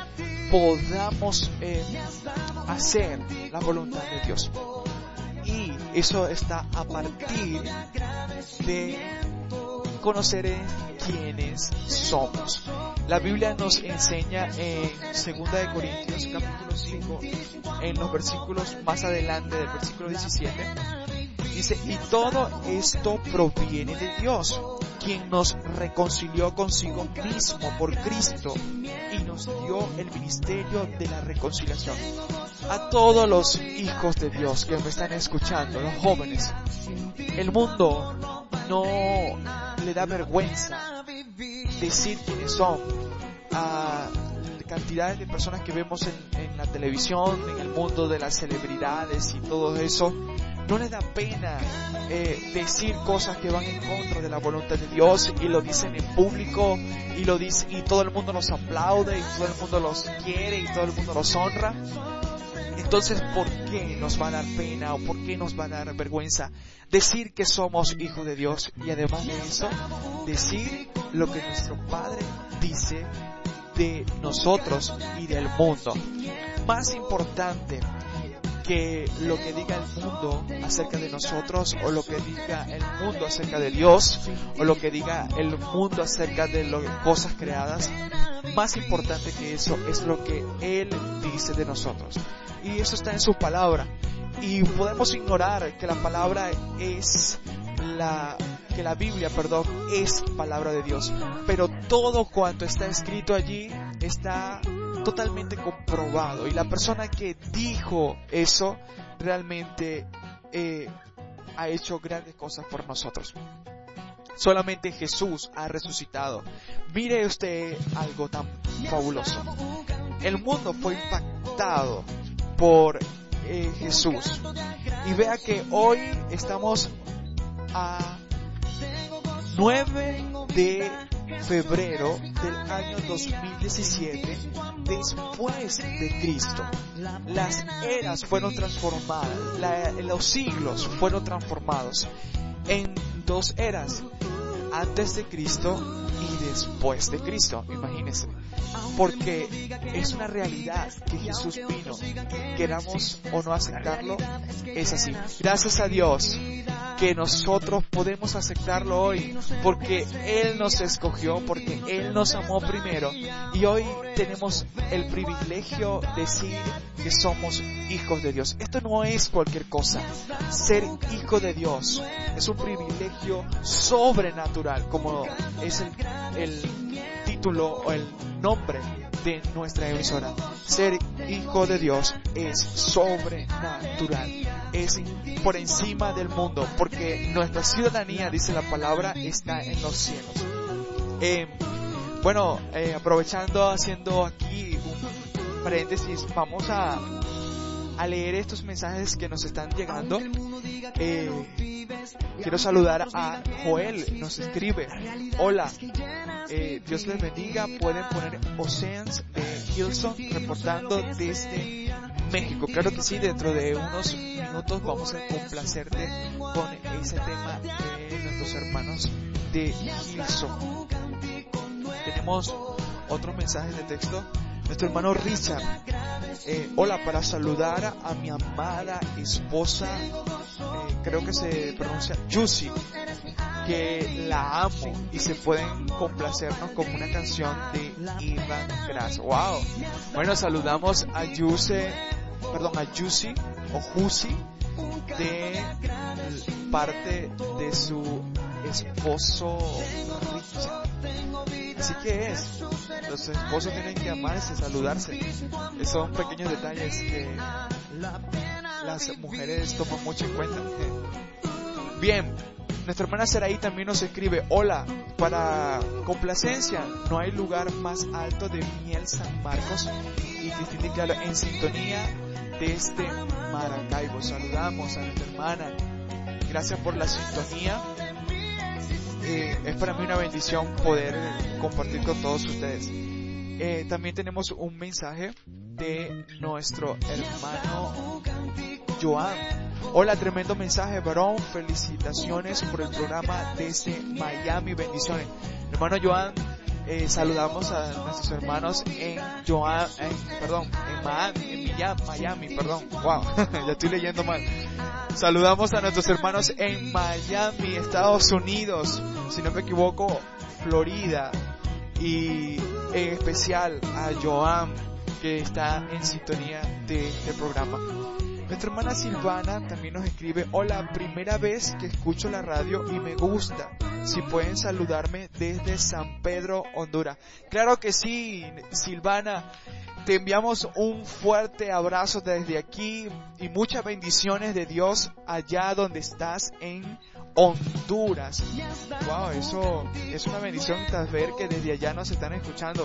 podamos eh, hacer la voluntad de Dios. Y eso está a partir de conocer quiénes somos. La Biblia nos enseña en segunda de Corintios capítulo cinco, en los versículos más adelante del versículo diecisiete, dice: y todo esto proviene de Dios, quien nos reconcilió consigo mismo por Cristo y nos dio el ministerio de la reconciliación. A todos los hijos de Dios que me están escuchando, los jóvenes, el mundo no le da vergüenza decir quiénes son. A cantidades de personas que vemos en, en la televisión, en el mundo de las celebridades y todo eso, no les da pena eh, decir cosas que van en contra de la voluntad de Dios, y lo dicen en público, y lo dice, y todo el mundo los aplaude, y todo el mundo los quiere, y todo el mundo los honra. Entonces, ¿por qué nos va a dar pena o por qué nos va a dar vergüenza decir que somos hijos de Dios? Y además de eso, decir lo que nuestro Padre dice de nosotros y del mundo. Más importante que lo que diga el mundo acerca de nosotros, o lo que diga el mundo acerca de Dios, o lo que diga el mundo acerca de las cosas creadas, más importante que eso es lo que Él dice de nosotros. Y eso está en su palabra. Y podemos ignorar que la palabra es la, que la Biblia, perdón, es palabra de Dios. Pero todo cuanto está escrito allí está totalmente comprobado. Y la persona que dijo eso realmente eh, ha hecho grandes cosas por nosotros. Solamente Jesús ha resucitado. Mire usted algo tan fabuloso. El mundo fue impactado por eh, Jesús. Y vea que hoy estamos a nueve de febrero del año dos mil diecisiete, después de Cristo. Las eras fueron transformadas, la, los siglos fueron transformados en dos eras, antes de Cristo y después de Cristo, imagínense. Porque es una realidad que Jesús vino, queramos o no aceptarlo, es así. Gracias a Dios que nosotros podemos aceptarlo hoy, porque Él nos escogió, porque Él nos amó primero, y hoy tenemos el privilegio de decir que somos hijos de Dios. Esto no es cualquier cosa. Ser hijo de Dios es un privilegio sobrenatural, como es el, el título o el nombre de nuestra emisora. Ser hijo de Dios es sobrenatural, es por encima del mundo, porque nuestra ciudadanía, dice la palabra, está en los cielos. Eh, bueno, eh, aprovechando, haciendo aquí un paréntesis, vamos a, a leer estos mensajes que nos están llegando. Eh, quiero saludar a Joel, nos escribe: hola, eh, Dios les bendiga. Pueden poner Oceans de Hilson reportando desde México. Claro que sí, dentro de unos minutos vamos a complacerte con ese tema de nuestros hermanos de Hilson. Tenemos otros mensajes de texto. Nuestro hermano Richard, eh, hola, para saludar a mi amada esposa, eh, creo que se pronuncia Yusi, que la amo, y se pueden complacernos con una canción de Iván Gras. Wow. Bueno, saludamos a Yuse, perdón, a Yusi o Jusi, de parte de su esposo Richard. Así que es, los esposos tienen que amarse, saludarse. Son pequeños detalles que las mujeres toman mucho en cuenta. Bien, nuestra hermana Saraí también nos escribe: hola, para complacencia, no hay lugar más alto de Miel San Marcos y Cristina y Claro en sintonía desde Maracaibo. Saludamos a nuestra hermana, gracias por la sintonía. Eh, es para mí una bendición poder compartir con todos ustedes. Eh, también tenemos un mensaje de nuestro hermano Joan. Hola, tremendo mensaje, varón. Felicitaciones por el programa desde Miami. Bendiciones. Hermano Joan, eh, saludamos a nuestros hermanos en Joan, en, perdón, en Miami, en Miami, Miami, perdón. Wow, ya estoy leyendo mal. Saludamos a nuestros hermanos en Miami, Estados Unidos, si no me equivoco, Florida, y en especial a Joan, que está en sintonía de este programa. Nuestra hermana Silvana también nos escribe: hola, primera vez que escucho la radio y me gusta. Si pueden saludarme desde San Pedro, Honduras. Claro que sí, Silvana. Te enviamos un fuerte abrazo desde aquí y muchas bendiciones de Dios allá donde estás en Honduras. Wow, eso es una bendición ver que desde allá nos están escuchando.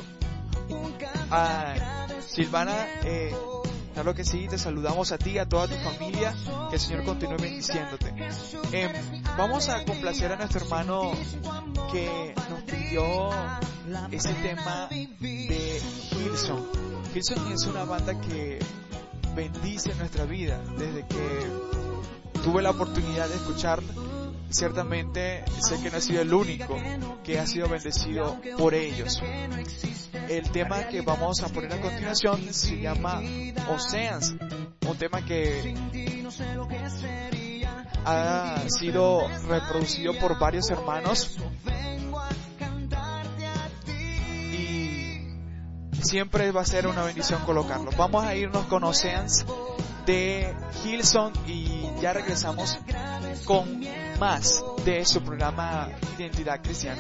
Ah, Silvana, eh, claro que sí, te saludamos a ti, a toda tu familia, que el Señor continúe bendiciéndote. Eh, vamos a complacer a nuestro hermano que nos pidió ese tema de Hilson. Hilson es una banda que bendice nuestra vida. Desde que tuve la oportunidad de escuchar ciertamente sé que no he sido el único que ha sido bendecido por ellos. El tema que vamos a poner a continuación se llama Oceans, un tema que ha sido reproducido por varios hermanos y siempre va a ser una bendición colocarlo. Vamos a irnos con Oceans de Hillsong y ya regresamos con más de su programa Identidad Cristiana.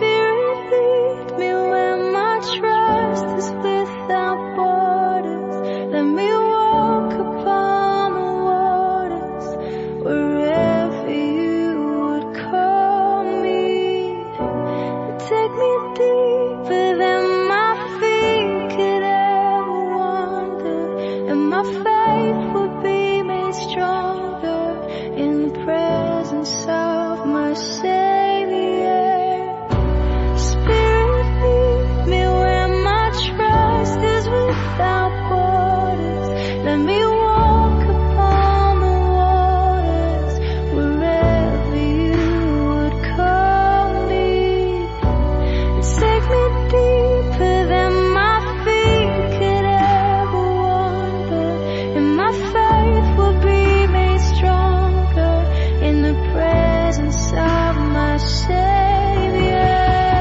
Spirit, lead me where my trust is without borders. my Savior. Spirit, lead me where my trust is without borders. Let me walk upon the waters wherever you would call me. And take me deeper than my feet could ever wander. And my faith will be made stronger in the presence of my Savior.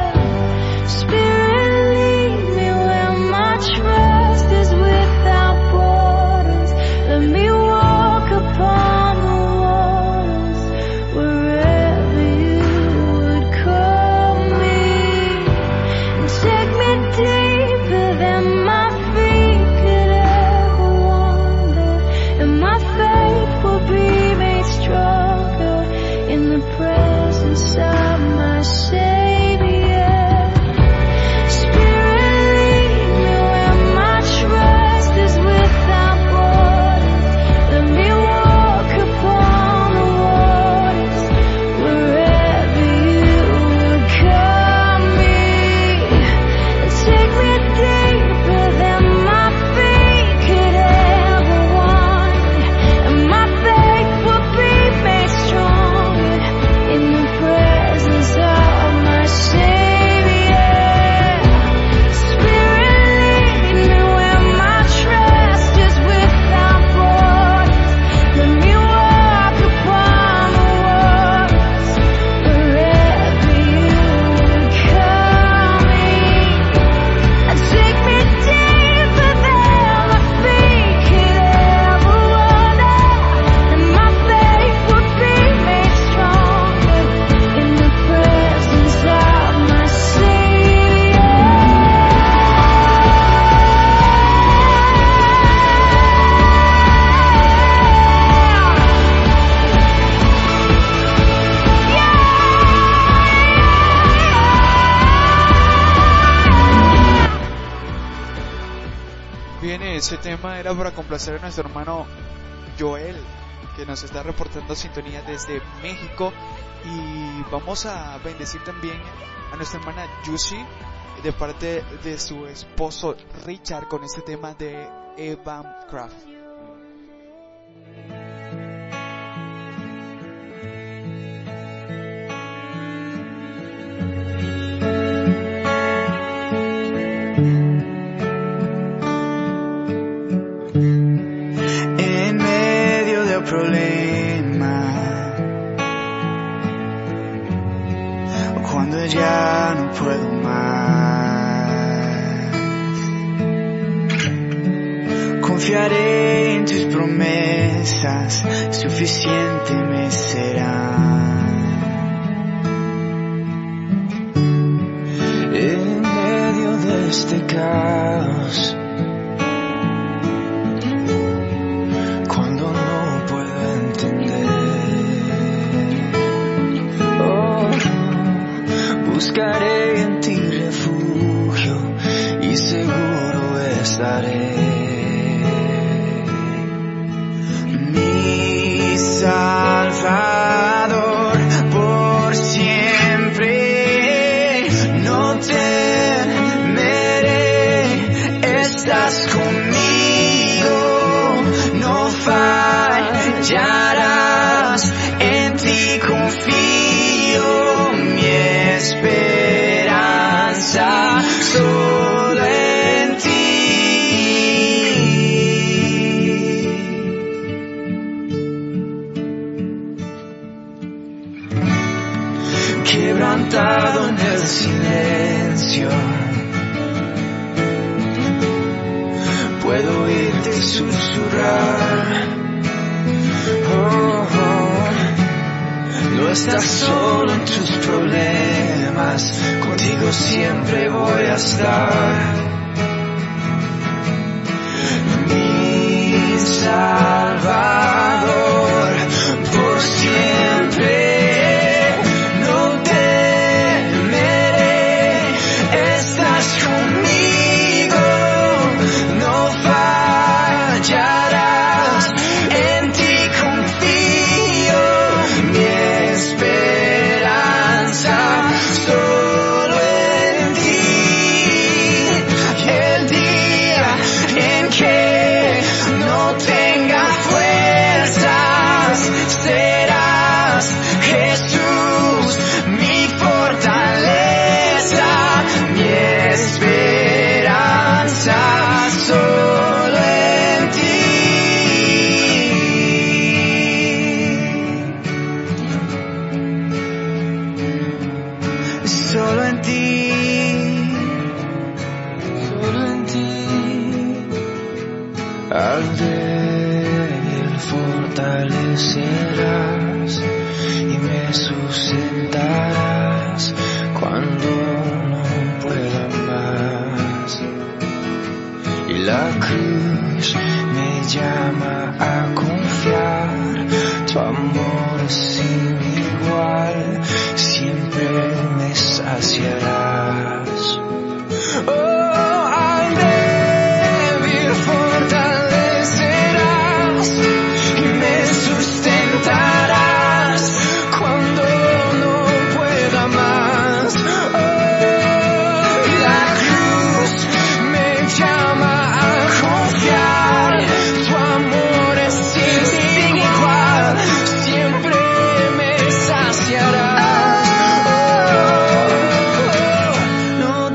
Spirit, lead me where my trust is without borders. Let me walk upon the waters wherever you would call me. And take me deeper than my feet could ever wander. And my faith will be made stronger in the presence of my Savior. Spirit, lead me where my trust is without borders. Let me walk upon the waters wherever you would call me. And take me deeper than my feet could ever wander. And my faith will be made stronger in the presence of my Savior. Spirit, lead me where my trust is without borders. Let me walk upon the waters wherever you would call me. And take me deeper than my feet could ever wander. And my faith will be made stronger in the presence of my Savior. Bien, ese tema era para complacer a nuestro hermano Joel, que nos está reportando sintonía desde México. Y vamos a bendecir también a nuestra hermana Yushi de parte de su esposo Richard con este tema de Evan Craft. En medio del problema, cuando ya no puedo más, confiaré en tus promesas, suficiente me será. En medio de este caos, cuando no puedo entender, oh, buscaré en ti refugio y seguro estaré. Mi Salvador, por siempre no temeré, estás conmigo, no fallarás, en ti confío, mi esperanza solo en ti. Quebrantado en el silencio, puedo oírte susurrar. Oh, oh, no estás solo en tus problemas, contigo siempre voy a estar. Mi Salvador, por siempre no temeré, estás conmigo, no fallarás, en ti confío, mi esperanza ti, solo en ti. Al débil fortalecerás y me sustentarás cuando no pueda más. Y la cruz me llama a confiar, tu amor es sin igual, siempre me saciarás. Oh, al débil fortalecerás y me sustentarás cuando no pueda más. Oh, la cruz me llama a confiar, tu amor es sin igual, siempre me saciarás. Oh, no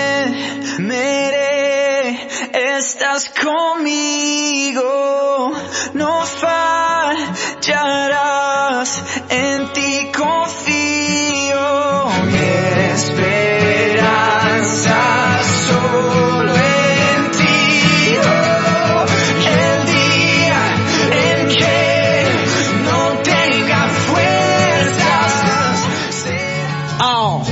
temeré, estás conmigo, no fallarás, en ti confío, mi esperanza solo en ti. Oh, el día en que no tenga fuerzas será. Oh.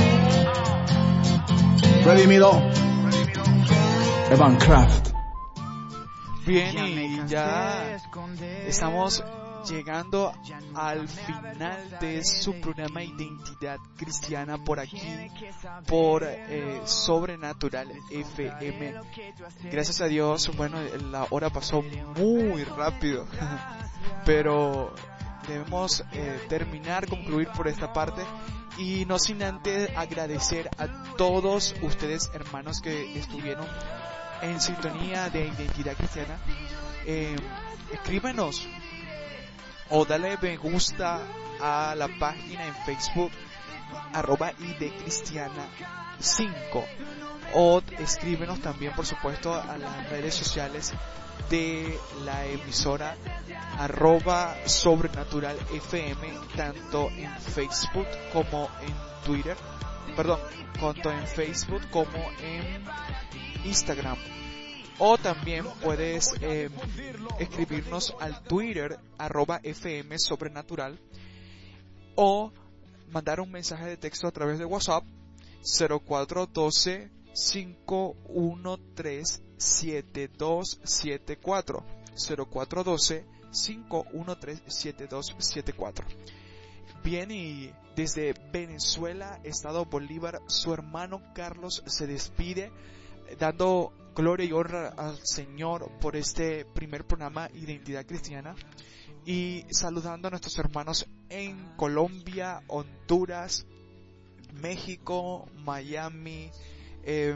Redimido. Evan Craft. Bien, y ya estamos llegando al final de su programa Identidad Cristiana por aquí, por eh, Sobrenatural F M. Gracias a Dios, bueno, la hora pasó muy rápido, pero debemos eh, terminar, concluir por esta parte, y no sin antes agradecer a todos ustedes, hermanos, que estuvieron en sintonía de Identidad Cristiana. Eh, escríbenos o dale me gusta a la página en Facebook arroba idcristiana cinco, o escríbenos también, por supuesto, a las redes sociales de la emisora arroba Sobrenatural F M, tanto en Facebook como en Twitter, perdón, tanto en Facebook como en Instagram. O también puedes eh, escribirnos al Twitter arroba fm sobrenatural, o mandar un mensaje de texto a través de WhatsApp cero cuatro uno dos cinco uno tres siete dos siete cuatro cero cuatro uno dos cinco uno tres siete dos siete cuatro. Bien, y desde Venezuela, Estado Bolívar, su hermano Carlos se despide, dando gloria y honra al Señor por este primer programa Identidad Cristiana, y saludando a nuestros hermanos en Colombia, Honduras, México, Miami, eh,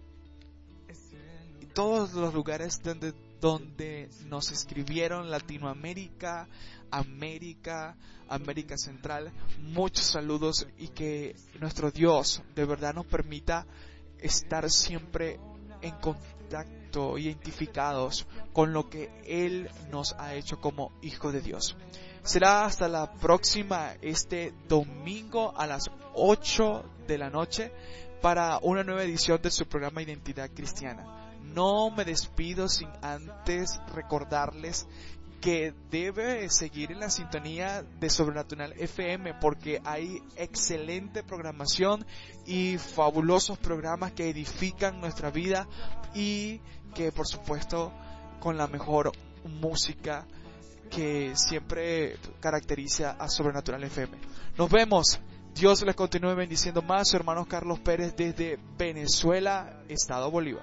y todos los lugares donde, donde nos escribieron, Latinoamérica, América, América Central. Muchos saludos, y que nuestro Dios de verdad nos permita estar siempre en contacto, identificados con lo que Él nos ha hecho como hijos de Dios. Será hasta la próxima, este domingo a las ocho de la noche, para una nueva edición de su programa Identidad Cristiana. No me despido sin antes recordarles que debe seguir en la sintonía de Sobrenatural F M, porque hay excelente programación y fabulosos programas que edifican nuestra vida, y que, por supuesto, con la mejor música que siempre caracteriza a Sobrenatural F M. Nos vemos. Dios les continúe bendiciendo más. Su hermano Carlos Pérez desde Venezuela, Estado Bolívar.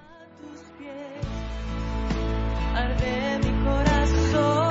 Arde mi corazón.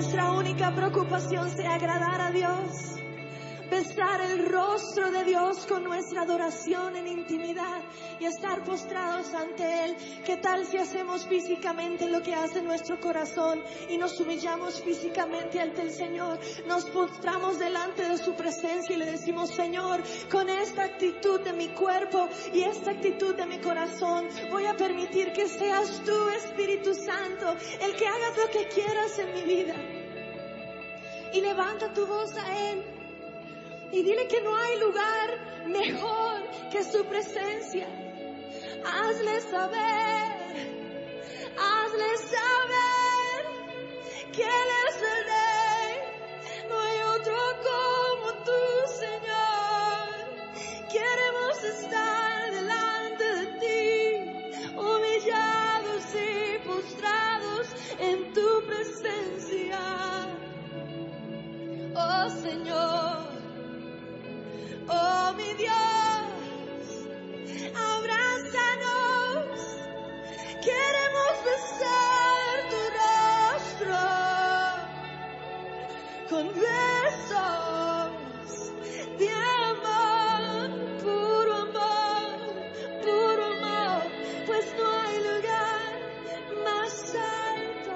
nuestra única preocupación sea agradar a Dios, besar el rostro de Dios con nuestra adoración en intimidad y estar postrados ante Él. ¿Qué tal si hacemos físicamente lo que hace nuestro corazón y nos humillamos físicamente ante el Señor? Nos postramos delante de su presencia y le decimos: Señor, con esta actitud de mi cuerpo y esta actitud de mi corazón, voy a permitir que seas tú, Espíritu Santo, el que hagas lo que quieras en mi vida. Y levanta tu voz a Él y dile que no hay lugar mejor que su presencia. Hazle saber, hazle saber que Él es el Rey. No hay otro como tú, Señor. Queremos estar delante de ti, humillados y postrados en tu presencia. Oh Señor, oh mi Dios, abrázanos, queremos besar tu rostro con besos de amor, puro amor, puro amor, pues no hay lugar más alto,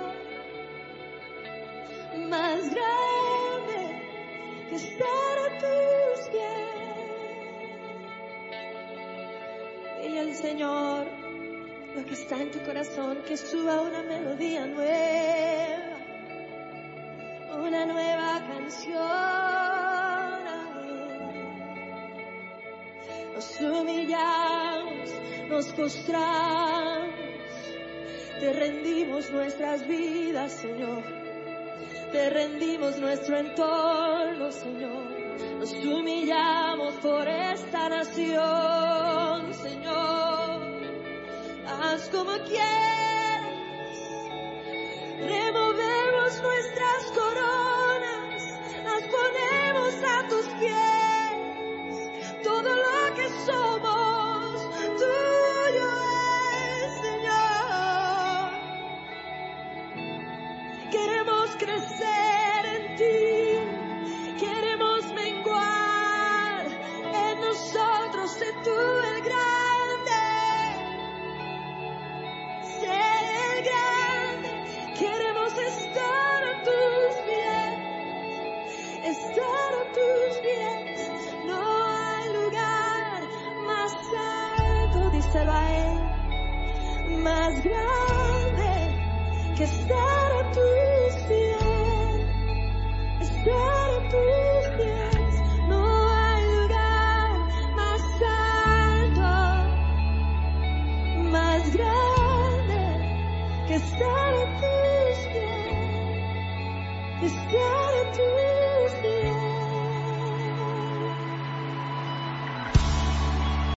más grande que estar a tus pies. Dile al Señor lo que está en tu corazón, que suba una melodía nueva, una nueva canción a Él. Nos humillamos, nos postramos, te rendimos nuestras vidas, Señor. Te rendimos nuestro entorno, Señor. Nos humillamos por esta nación, Señor. Haz como quieras. Removemos nuestras coronas, las ponemos a tus pies. Todo lo que somos, tuyo es, Señor. Queremos crecer en ti, queremos menguar en nosotros, sé tú el grande, sé el grande, queremos estar a tus pies, estar a tus pies, no hay lugar más alto, díselo a Él, más grande que estar a tus pies, estar a tus pies, no hay lugar más alto, más grande que estar a tus pies, estar a tus pies.